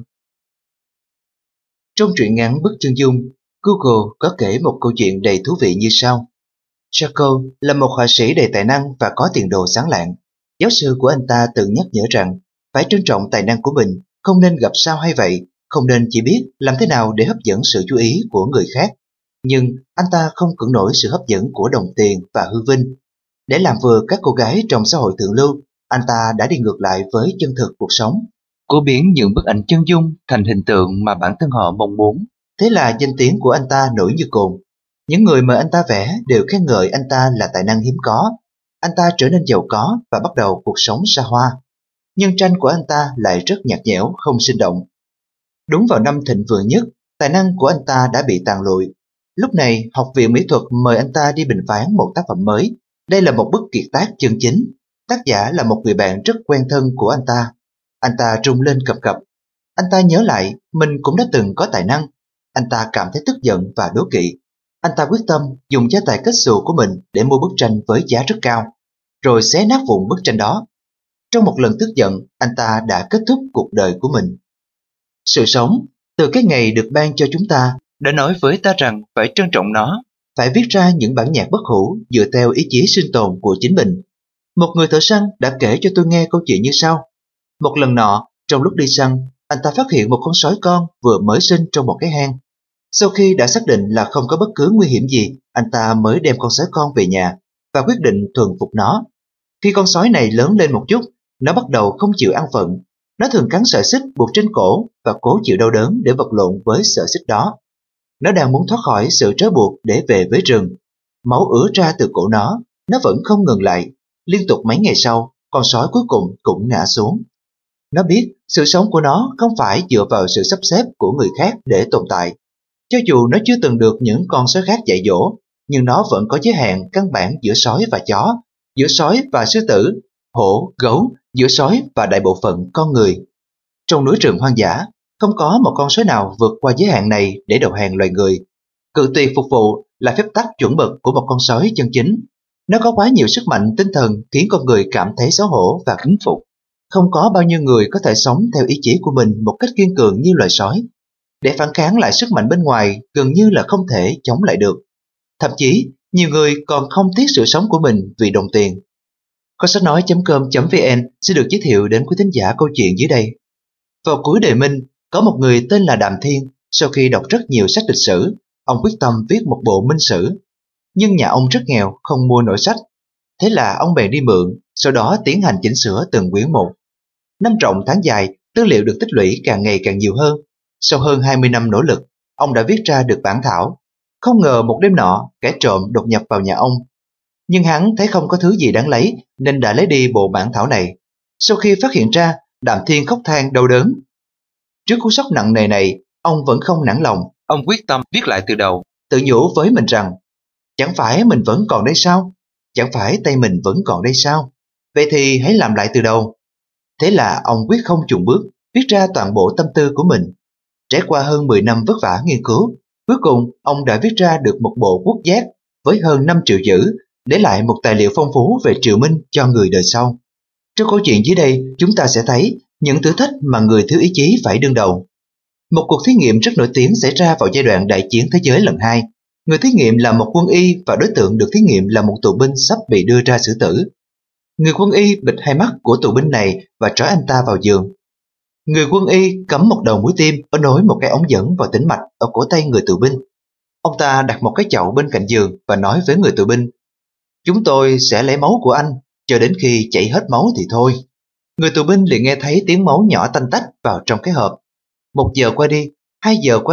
Trong truyện ngắn Bức Chân Dung, Google có kể một câu chuyện đầy thú vị như sau. Charcot là một họa sĩ đầy tài năng và có tiền đồ sáng lạng. Giáo sư của anh ta từng nhắc nhở rằng phải trân trọng tài năng của mình, không nên gặp sao hay vậy, không nên chỉ biết làm thế nào để hấp dẫn sự chú ý của người khác. Nhưng anh ta không cưỡng nổi sự hấp dẫn của đồng tiền và hư vinh. Để làm vừa các cô gái trong xã hội thượng lưu, anh ta đã đi ngược lại với chân thực cuộc sống. Cô biến những bức ảnh chân dung thành hình tượng mà bản thân họ mong muốn. Thế là danh tiếng của anh ta nổi như cồn. Những người mà anh ta vẽ đều khen ngợi anh ta là tài năng hiếm có. Anh ta trở nên giàu có và bắt đầu cuộc sống xa hoa. Nhưng tranh của anh ta lại rất nhạt nhẽo, không sinh động. Đúng vào năm thịnh vượng nhất, tài năng của anh ta đã bị tàn lụi. Lúc này, Học viện Mỹ thuật mời anh ta đi bình phán một tác phẩm mới. Đây là một bức kiệt tác chân chính. Tác giả là một người bạn rất quen thân của anh ta. Anh ta rung lên cập cập. Anh ta nhớ lại mình cũng đã từng có tài năng. Anh ta cảm thấy tức giận và đố kỵ. Anh ta quyết tâm dùng gia tài kết xù của mình để mua bức tranh với giá rất cao, rồi xé nát vụn bức tranh đó. Trong một lần tức giận, anh ta đã kết thúc cuộc đời của mình. Sự sống, từ cái ngày được ban cho chúng ta, đã nói với ta rằng phải trân trọng nó, phải viết ra những bản nhạc bất hủ dựa theo ý chí sinh tồn của chính mình. Một người thợ săn đã kể cho tôi nghe câu chuyện như sau. Một lần nọ, trong lúc đi săn, anh ta phát hiện một con sói con vừa mới sinh trong một cái hang. Sau khi đã xác định là không có bất cứ nguy hiểm gì, anh ta mới đem con sói con về nhà và quyết định thuần phục nó. Khi con sói này lớn lên một chút, nó bắt đầu không chịu ăn phận. Nó thường cắn sợi xích buộc trên cổ và cố chịu đau đớn để vật lộn với sợi xích đó. Nó đang muốn thoát khỏi sự trói buộc để về với rừng. Máu ứa ra từ cổ nó, nó vẫn không ngừng lại. Liên tục mấy ngày sau, con sói cuối cùng cũng ngã xuống. Nó biết sự sống của nó không phải dựa vào sự sắp xếp của người khác để tồn tại. Cho dù nó chưa từng được những con sói khác dạy dỗ, nhưng nó vẫn có giới hạn căn bản giữa sói và chó, giữa sói và sư tử, hổ, gấu, giữa sói và đại bộ phận con người. Trong núi rừng hoang dã, không có một con sói nào vượt qua giới hạn này để đầu hàng loài người. Cự tuyệt phục vụ là phép tắc chuẩn mực của một con sói chân chính. Nó có quá nhiều sức mạnh tinh thần khiến con người cảm thấy xấu hổ và kính phục. Không có bao nhiêu người có thể sống theo ý chí của mình một cách kiên cường như loài sói. Để phản kháng lại sức mạnh bên ngoài gần như là không thể chống lại được. Thậm chí, nhiều người còn không tiếc sự sống của mình vì đồng tiền. Kho sách nói chấm com chấm vn sẽ được giới thiệu đến quý thính giả câu chuyện dưới đây. Vào cuối đời Minh, có một người tên là Đàm Thiên. Sau khi đọc rất nhiều sách lịch sử, ông quyết tâm viết một bộ minh sử. Nhưng nhà ông rất nghèo, không mua nổi sách. Thế là ông bèn đi mượn, sau đó tiến hành chỉnh sửa từng quyển một. Năm rộng tháng dài, tư liệu được tích lũy càng ngày càng nhiều hơn. Sau hơn hai mươi năm nỗ lực, ông đã viết ra được bản thảo. Không ngờ một đêm nọ, kẻ trộm đột nhập vào nhà ông. Nhưng hắn thấy không có thứ gì đáng lấy nên đã lấy đi bộ bản thảo này. Sau khi phát hiện ra, Đàm Thiên khóc than đau đớn. Trước cú sốc nặng nề này, ông vẫn không nản lòng. Ông quyết tâm viết lại từ đầu, tự nhủ với mình rằng chẳng phải mình vẫn còn đây sao? Chẳng phải tay mình vẫn còn đây sao? Vậy thì hãy làm lại từ đầu. Thế là ông quyết không chùn bước, viết ra toàn bộ tâm tư của mình. Trải qua hơn mười năm vất vả nghiên cứu, cuối cùng ông đã viết ra được một bộ quốc giác với hơn năm triệu chữ, để lại một tài liệu phong phú về triều Minh cho người đời sau. Trong câu chuyện dưới đây, chúng ta sẽ thấy những thử thách mà người thiếu ý chí phải đương đầu. Một cuộc thí nghiệm rất nổi tiếng xảy ra vào giai đoạn Đại chiến Thế giới lần hai. Người thí nghiệm là một quân y và đối tượng được thí nghiệm là một tù binh sắp bị đưa ra xử tử. Người quân y bịt hai mắt của tù binh này và trói anh ta vào giường. Người quân y cắm một đầu mũi tim có nối một cái ống dẫn vào tĩnh mạch ở cổ tay người tù binh. Ông ta đặt một cái chậu bên cạnh giường và nói với người tù binh: "Chúng tôi sẽ lấy máu của anh, cho đến khi chảy hết máu thì thôi." Người tù binh liền nghe thấy tiếng máu nhỏ tanh tách vào trong cái hộp. Một giờ qua đi, hai giờ qua đi,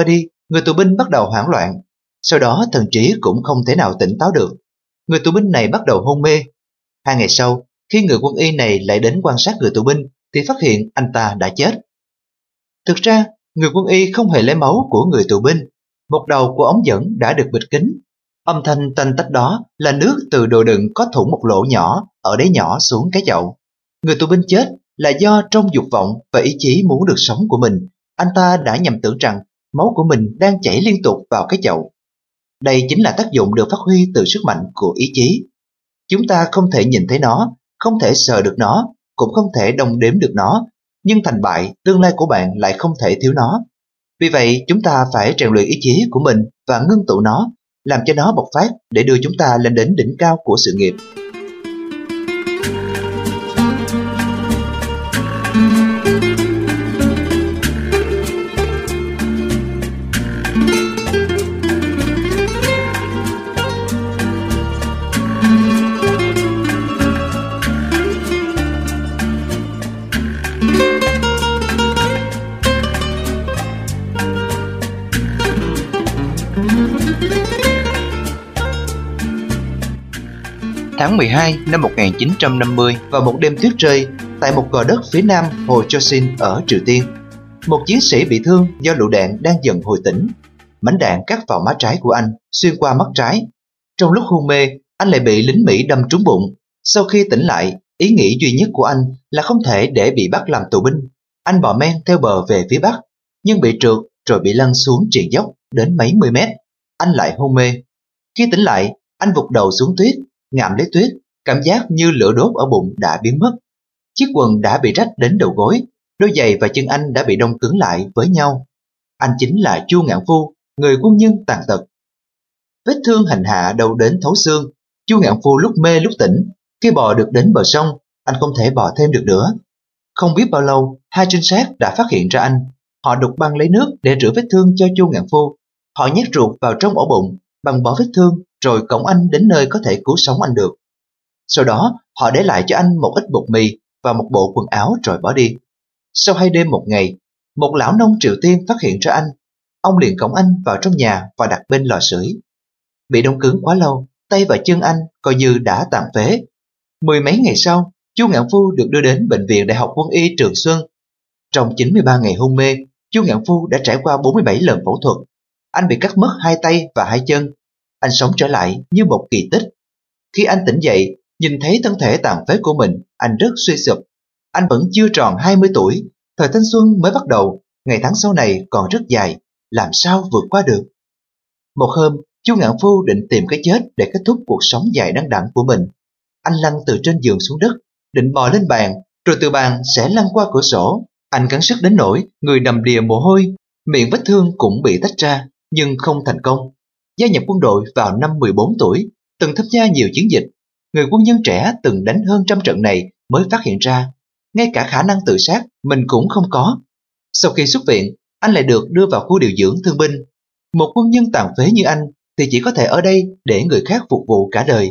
Người tù binh bắt đầu hoảng loạn. Sau đó thần trí cũng không thể nào tỉnh táo được. Người tù binh này bắt đầu hôn mê. Hai ngày sau, khi người quân y này lại đến quan sát người tù binh thì phát hiện anh ta đã chết. Thực ra, người quân y không hề lấy máu của người tù binh. Một đầu của ống dẫn đã được bịt kín. Âm thanh tanh tách đó là nước từ đồ đựng có thủng một lỗ nhỏ ở đáy nhỏ xuống cái chậu. Người tù binh chết là do trong dục vọng và ý chí muốn được sống của mình, anh ta đã nhầm tưởng rằng máu của mình đang chảy liên tục vào cái chậu. Đây chính là tác dụng được phát huy từ sức mạnh của ý chí. Chúng ta không thể nhìn thấy nó, không thể sờ được nó, cũng không thể đong đếm được nó, nhưng thành bại, tương lai của bạn lại không thể thiếu nó. Vì vậy, chúng ta phải rèn luyện ý chí của mình và ngưng tụ nó, làm cho nó bộc phát để đưa chúng ta lên đến đỉnh cao của sự nghiệp. Tháng mười hai năm một nghìn chín trăm năm mươi, vào một đêm tuyết rơi tại một gò đất phía nam hồ Chosin ở Triều Tiên, một chiến sĩ bị thương do lựu đạn đang dần hồi tỉnh. Mảnh đạn cắt vào má trái của anh, xuyên qua mắt trái. Trong lúc hôn mê, anh lại bị lính Mỹ đâm trúng bụng. Sau khi tỉnh lại, ý nghĩ duy nhất của anh là không thể để bị bắt làm tù binh. Anh bò men theo bờ về phía bắc, nhưng bị trượt rồi bị lăn xuống triền dốc đến mấy mươi mét. Anh lại hôn mê. Khi tỉnh lại, anh vụt đầu xuống tuyết, ngạm lấy tuyết, cảm giác như lửa đốt ở bụng đã biến mất. Chiếc quần đã bị rách đến đầu gối, đôi giày và chân anh đã bị đông cứng lại với nhau. Anh chính là Chu Ngạn Phu, người quân nhân tàn tật. Vết thương hành hạ đau đến thấu xương. Chu Ngạn Phu lúc mê lúc tỉnh. Khi bò được đến bờ sông, anh không thể bò thêm được nữa. Không biết bao lâu, hai trinh sát đã phát hiện ra anh. Họ đục băng lấy nước để rửa vết thương cho Chu Ngạn Phu. Họ nhét ruột vào trong ổ bụng, băng bó vết thương, rồi cõng anh đến nơi có thể cứu sống anh được. Sau đó, họ để lại cho anh một ít bột mì và một bộ quần áo rồi bỏ đi. Sau hai đêm một ngày, một lão nông Triều Tiên phát hiện ra anh. Ông liền cõng anh vào trong nhà và đặt bên lò sưởi. Bị đông cứng quá lâu, tay và chân anh coi như đã tàn phế. Mười mấy ngày sau, Chu Ngạn Phu được đưa đến Bệnh viện Đại học Quân y Trường Xuân. Trong chín mươi ba ngày hôn mê, Chu Ngạn Phu đã trải qua bốn mươi bảy lần phẫu thuật. Anh bị cắt mất hai tay và hai chân. Anh sống trở lại như một kỳ tích. Khi anh tỉnh dậy, nhìn thấy thân thể tàn phế của mình, anh rất suy sụp. Anh vẫn chưa tròn hai mươi tuổi, thời thanh xuân mới bắt đầu, ngày tháng sau này còn rất dài, làm sao vượt qua được. Một hôm, Chu Ngạn Phu định tìm cái chết để kết thúc cuộc sống dài đăng đẵng của mình. Anh lăn từ trên giường xuống đất, định bò lên bàn, rồi từ bàn sẽ lăn qua cửa sổ. Anh gắng sức đến nỗi người đầm đìa mồ hôi, miệng vết thương cũng bị tách ra, nhưng không thành công. Gia nhập quân đội vào năm mười bốn tuổi, từng tham gia nhiều chiến dịch. Người quân nhân trẻ từng đánh hơn trăm trận này mới phát hiện ra, ngay cả khả năng tự sát mình cũng không có. Sau khi xuất viện, anh lại được đưa vào khu điều dưỡng thương binh. Một quân nhân tàn phế như anh thì chỉ có thể ở đây để người khác phục vụ cả đời.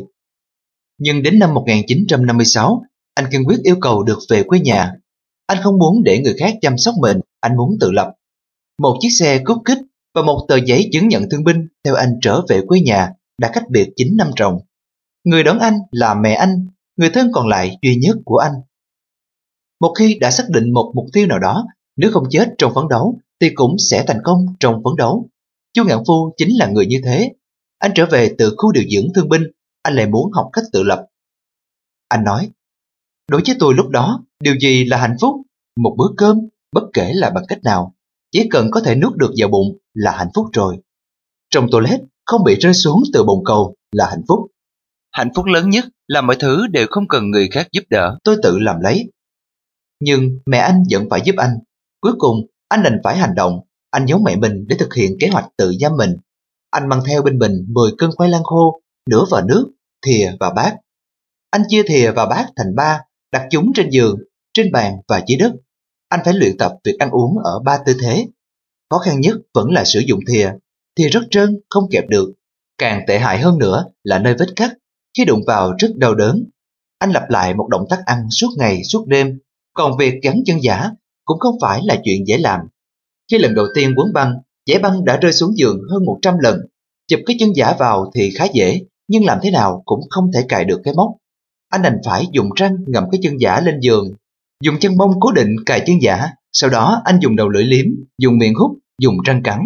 Nhưng đến năm một nghìn chín trăm năm mươi sáu, anh kiên quyết yêu cầu được về quê nhà. Anh không muốn để người khác chăm sóc mình, anh muốn tự lập. Một chiếc xe cút kích và một tờ giấy chứng nhận thương binh theo anh trở về quê nhà đã cách biệt chín năm ròng. Người đón anh là mẹ anh, người thân còn lại duy nhất của anh. Một khi đã xác định một mục tiêu nào đó, nếu không chết trong phấn đấu thì cũng sẽ thành công trong phấn đấu. Chu Ngạn Phu chính là người như thế. Anh trở về từ khu điều dưỡng thương binh, anh lại muốn học cách tự lập. Anh nói, đối với tôi lúc đó, điều gì là hạnh phúc? Một bữa cơm, bất kể là bằng cách nào, chỉ cần có thể nuốt được vào bụng là hạnh phúc rồi. Trong toilet không bị rơi xuống từ bồn cầu là hạnh phúc. Hạnh phúc lớn nhất là mọi thứ đều không cần người khác giúp đỡ, tôi tự làm lấy. Nhưng mẹ anh vẫn phải giúp anh. Cuối cùng, anh đành phải hành động. Anh giấu mẹ mình để thực hiện kế hoạch tự giam mình. Anh mang theo bên mình mười cân khoai lang khô, nửa vò nước, thìa và bát. Anh chia thìa và bát thành ba, đặt chúng trên giường, trên bàn và dưới đất. Anh phải luyện tập việc ăn uống ở ba tư thế. Khó khăn nhất vẫn là sử dụng thìa. Thìa rất trơn, không kẹp được. Càng tệ hại hơn nữa là nơi vết cắt. Khi đụng vào rất đau đớn. Anh lặp lại một động tác ăn suốt ngày suốt đêm. Còn việc gắn chân giả cũng không phải là chuyện dễ làm. Khi lần đầu tiên quấn băng, Giải băng đã rơi xuống giường hơn một trăm lần. Chụp cái chân giả vào thì khá dễ, nhưng làm thế nào cũng không thể cài được cái móc. Anh đành phải dùng răng ngậm cái chân giả lên giường, dùng chân bông cố định cài chân giả. Sau đó anh dùng đầu lưỡi liếm, dùng miệng hút, dùng răng cắn.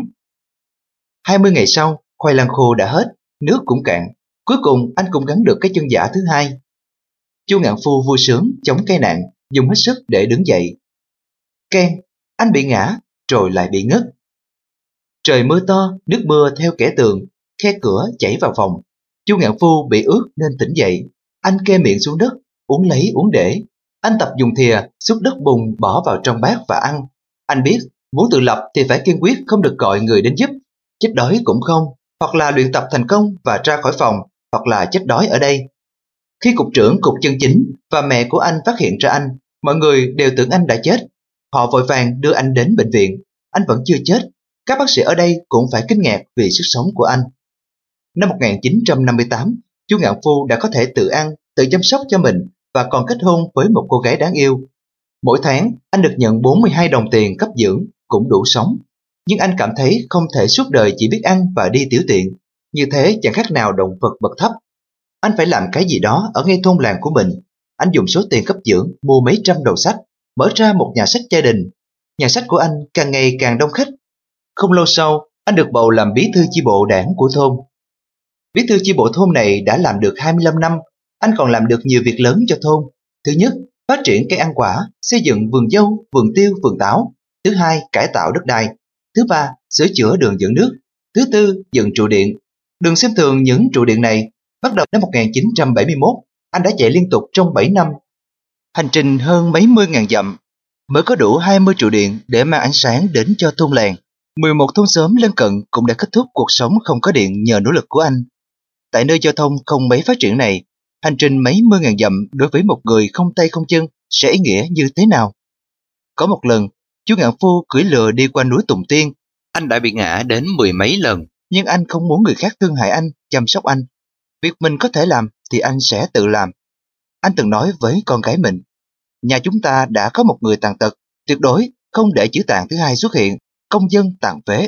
Hai mươi ngày sau, khoai lang khô đã hết, nước cũng cạn. Cuối cùng anh cũng gắn được cái chân giả thứ hai. Chu Ngạn Phu vui sướng chống cây nạn, dùng hết sức để đứng dậy. Keng, anh bị ngã, rồi lại bị ngất. Trời mưa to, nước mưa theo kẻ tường, khe cửa chảy vào phòng. Chu Ngạn Phu bị ướt nên tỉnh dậy. Anh kê miệng xuống đất, uống lấy uống để. Anh tập dùng thìa xúc đất bùn bỏ vào trong bát và ăn. Anh biết muốn tự lập thì phải kiên quyết không được gọi người đến giúp. Chết đói cũng không, hoặc là luyện tập thành công và ra khỏi phòng, hoặc là chết đói ở đây. Khi cục trưởng cục chân chính và mẹ của anh phát hiện ra anh, mọi người đều tưởng anh đã chết. Họ vội vàng đưa anh đến bệnh viện. Anh vẫn chưa chết. Các bác sĩ ở đây cũng phải kinh ngạc vì sức sống của anh. Năm một nghìn chín trăm năm mươi tám, Chu Ngạn Phu đã có thể tự ăn, tự chăm sóc cho mình và còn kết hôn với một cô gái đáng yêu. Mỗi tháng, anh được nhận bốn mươi hai đồng tiền cấp dưỡng, cũng đủ sống. Nhưng anh cảm thấy không thể suốt đời chỉ biết ăn và đi tiểu tiện. Như thế chẳng khác nào động vật bậc thấp. Anh phải làm cái gì đó ở ngay thôn làng của mình. Anh dùng số tiền cấp dưỡng mua mấy trăm đầu sách, mở ra một nhà sách gia đình. Nhà sách của anh càng ngày càng đông khách. Không lâu sau, anh được bầu làm bí thư chi bộ đảng của thôn. Bí thư chi bộ thôn này đã làm được hai mươi lăm năm. Anh còn làm được nhiều việc lớn cho thôn. Thứ nhất, phát triển cây ăn quả, xây dựng vườn dâu, vườn tiêu, vườn táo. Thứ hai, cải tạo đất đai. Thứ ba, sửa chữa đường dẫn nước. Thứ tư, dựng trụ điện. Đừng xem thường những trụ điện này. Bắt đầu năm một nghìn chín trăm bảy mươi mốt, anh đã chạy liên tục trong bảy năm. Hành trình hơn mấy mươi ngàn dặm mới có đủ hai mươi trụ điện để mang ánh sáng đến cho thôn làng. mười một thôn xóm lân cận cũng đã kết thúc cuộc sống không có điện nhờ nỗ lực của anh. Tại nơi giao thông không mấy phát triển này, hành trình mấy mươi ngàn dặm đối với một người không tay không chân sẽ ý nghĩa như thế nào? Có một lần, Chu Ngạn Phu cưỡi lừa đi qua núi Tùng Tiên. Anh đã bị ngã đến mười mấy lần, nhưng anh không muốn người khác thương hại anh, chăm sóc anh. Việc mình có thể làm thì anh sẽ tự làm. Anh từng nói với con gái mình, nhà chúng ta đã có một người tàn tật, tuyệt đối không để chữ tàn thứ hai xuất hiện, công dân tàn phế.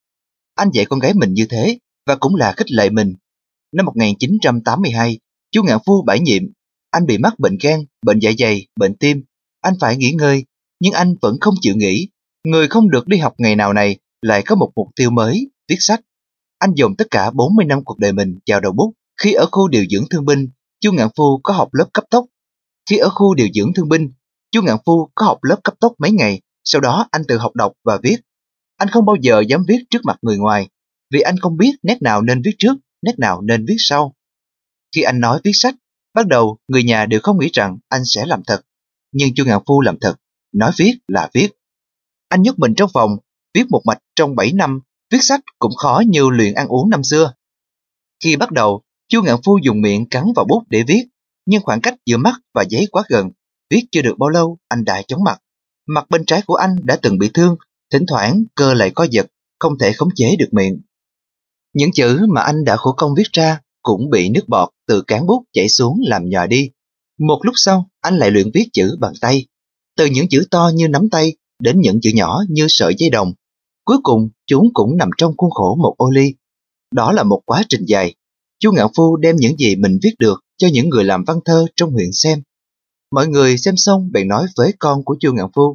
Anh dạy con gái mình như thế và cũng là khích lệ mình. Năm một nghìn chín trăm tám mươi hai, Chu Ngạn Phu bãi nhiệm. Anh bị mắc bệnh gan, bệnh dạ dày, bệnh tim. Anh phải nghỉ ngơi, nhưng anh vẫn không chịu nghỉ. Người không được đi học ngày nào này lại có một mục tiêu mới, viết sách. Anh dồn tất cả bốn mươi năm cuộc đời mình vào đầu bút. Khi ở khu điều dưỡng thương binh, Chu Ngạn Phu có học lớp cấp tốc. Khi ở khu điều dưỡng thương binh, Chu Ngạn Phu có học lớp cấp tốc mấy ngày. Sau đó anh tự học đọc và viết. Anh không bao giờ dám viết trước mặt người ngoài, vì anh không biết nét nào nên viết trước, nét nào nên viết sau. Khi anh nói viết sách, ban đầu người nhà đều không nghĩ rằng anh sẽ làm thật. Nhưng Chu Ngạn Phu làm thật, nói viết là viết. Anh nhốt mình trong phòng, viết một mạch trong bảy năm, viết sách cũng khó như luyện ăn uống năm xưa. Khi bắt đầu, Chu Ngạn Phu dùng miệng cắn vào bút để viết, nhưng khoảng cách giữa mắt và giấy quá gần. Viết chưa được bao lâu, anh đã chóng mặt. Mặt bên trái của anh đã từng bị thương, thỉnh thoảng cơ lại co giật, không thể khống chế được miệng. Những chữ mà anh đã khổ công viết ra cũng bị nước bọt từ cán bút chảy xuống làm nhòa đi. Một lúc sau, anh lại luyện viết chữ bằng tay. Từ những chữ to như nắm tay đến những chữ nhỏ như sợi dây đồng. Cuối cùng, chúng cũng nằm trong khuôn khổ một ô ly. Đó là một quá trình dài. Chu Ngạn Phu đem những gì mình viết được cho những người làm văn thơ trong huyện xem. Mọi người xem xong bèn nói với con của Chu Ngạn Phu,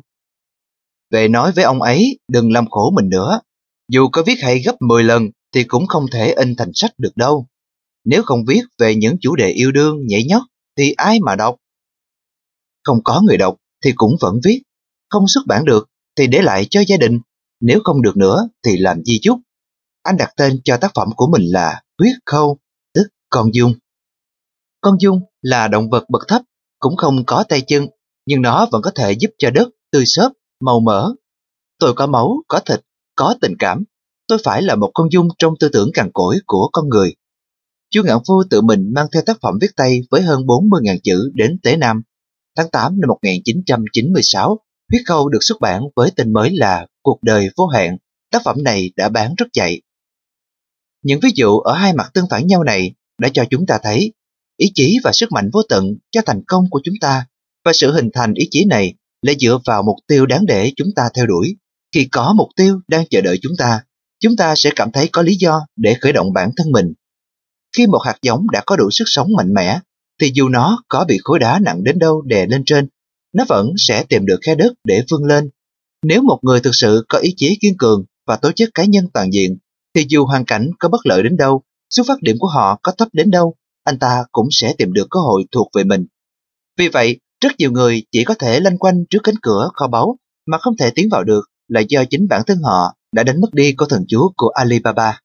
về nói với ông ấy đừng làm khổ mình nữa. Dù có viết hay gấp mười lần thì cũng không thể in thành sách được đâu. Nếu không viết về những chủ đề yêu đương, nhảy nhót thì ai mà đọc? Không có người đọc thì cũng vẫn viết. Không xuất bản được thì để lại cho gia đình. Nếu không được nữa thì làm di chúc. Anh đặt tên cho tác phẩm của mình là Huyết Khâu, tức con giun. Con giun là động vật bậc thấp, cũng không có tay chân, nhưng nó vẫn có thể giúp cho đất tươi xốp, màu mỡ. Tôi có máu, có thịt, có tình cảm. Tôi phải là một con giun trong tư tưởng cằn cỗi của con người. Chu Ngạn Phu tự mình mang theo tác phẩm viết tay với hơn bốn mươi nghìn chữ đến Tế Nam. Tháng tám năm một nghìn chín trăm chín mươi sáu, Huyết Khâu được xuất bản với tên mới là Cuộc đời vô hạn. Tác phẩm này đã bán rất chạy. Những ví dụ ở hai mặt tương phản nhau này đã cho chúng ta thấy ý chí và sức mạnh vô tận cho thành công của chúng ta, và sự hình thành ý chí này lại dựa vào mục tiêu đáng để chúng ta theo đuổi. Khi có mục tiêu đang chờ đợi chúng ta, chúng ta sẽ cảm thấy có lý do để khởi động bản thân mình. Khi một hạt giống đã có đủ sức sống mạnh mẽ, thì dù nó có bị khối đá nặng đến đâu đè lên trên, nó vẫn sẽ tìm được khe đất để vươn lên. Nếu một người thực sự có ý chí kiên cường và tố chất cá nhân toàn diện, thì dù hoàn cảnh có bất lợi đến đâu, xuất phát điểm của họ có thấp đến đâu, anh ta cũng sẽ tìm được cơ hội thuộc về mình. Vì vậy, rất nhiều người chỉ có thể loanh quanh trước cánh cửa kho báu mà không thể tiến vào được là do chính bản thân họ đã đánh mất đi câu thần chú của Alibaba.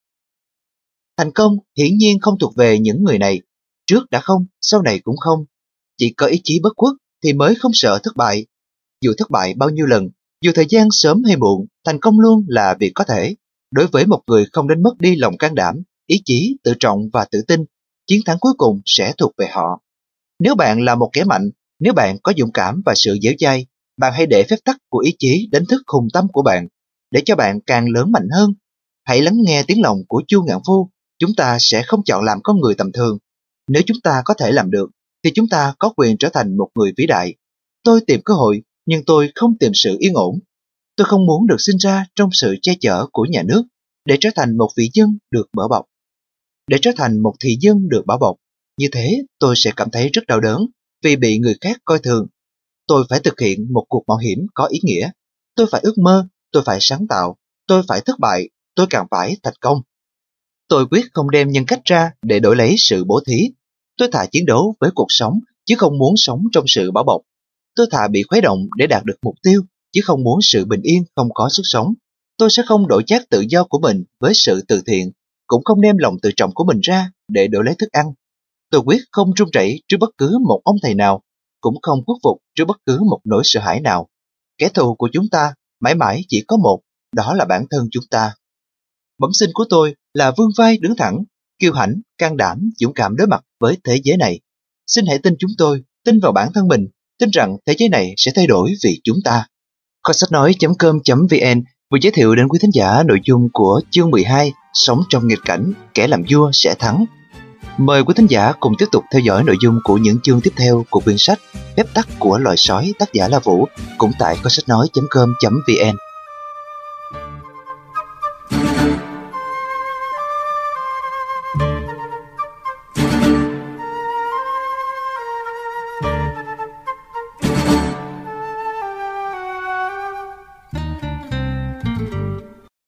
Thành công hiển nhiên không thuộc về những người này, trước đã không, sau này cũng không. Chỉ có ý chí bất khuất thì mới không sợ thất bại. Dù thất bại bao nhiêu lần, dù thời gian sớm hay muộn, thành công luôn là việc có thể. Đối với một người không đến mất đi lòng can đảm, ý chí, tự trọng và tự tin, chiến thắng cuối cùng sẽ thuộc về họ. Nếu bạn là một kẻ mạnh, nếu bạn có dũng cảm và sự dẻo dai, bạn hãy để phép tắc của ý chí đánh thức hùng tâm của bạn, để cho bạn càng lớn mạnh hơn. Hãy lắng nghe tiếng lòng của Chu Ngạn Phu, chúng ta sẽ không chọn làm con người tầm thường. Nếu chúng ta có thể làm được, thì chúng ta có quyền trở thành một người vĩ đại. Tôi tìm cơ hội, nhưng tôi không tìm sự yên ổn. Tôi không muốn được sinh ra trong sự che chở của nhà nước, để trở thành một vị dân được bảo bọc. Để trở thành một thị dân được bảo bọc, như thế tôi sẽ cảm thấy rất đau đớn vì bị người khác coi thường. Tôi phải thực hiện một cuộc mạo hiểm có ý nghĩa. Tôi phải ước mơ, tôi phải sáng tạo, tôi phải thất bại, tôi càng phải thành công. Tôi quyết không đem nhân cách ra để đổi lấy sự bố thí. Tôi thà chiến đấu với cuộc sống, chứ không muốn sống trong sự bảo bọc. Tôi thà bị khuấy động để đạt được mục tiêu, chứ không muốn sự bình yên không có sức sống. Tôi sẽ không đổi chác tự do của mình với sự từ thiện, cũng không đem lòng tự trọng của mình ra để đổi lấy thức ăn. Tôi quyết không run rẩy trước bất cứ một ông thầy nào, cũng không khuất phục trước bất cứ một nỗi sợ hãi nào. Kẻ thù của chúng ta mãi mãi chỉ có một, đó là bản thân chúng ta. Bẩm sinh của tôi là vươn vai đứng thẳng, kiêu hãnh, can đảm, dũng cảm đối mặt với thế giới này. Xin hãy tin chúng tôi, tin vào bản thân mình, tin rằng thế giới này sẽ thay đổi vì chúng ta. Kho sách nói chấm com chấm vn vừa giới thiệu đến quý thính giả nội dung của chương mười hai, Sống trong nghịch cảnh, kẻ làm vua sẽ thắng. Mời quý thính giả cùng tiếp tục theo dõi nội dung của những chương tiếp theo của quyển sách Phép tắc của loài sói, tác giả La Vũ, cũng tại kho sách nói chấm com chấm vn.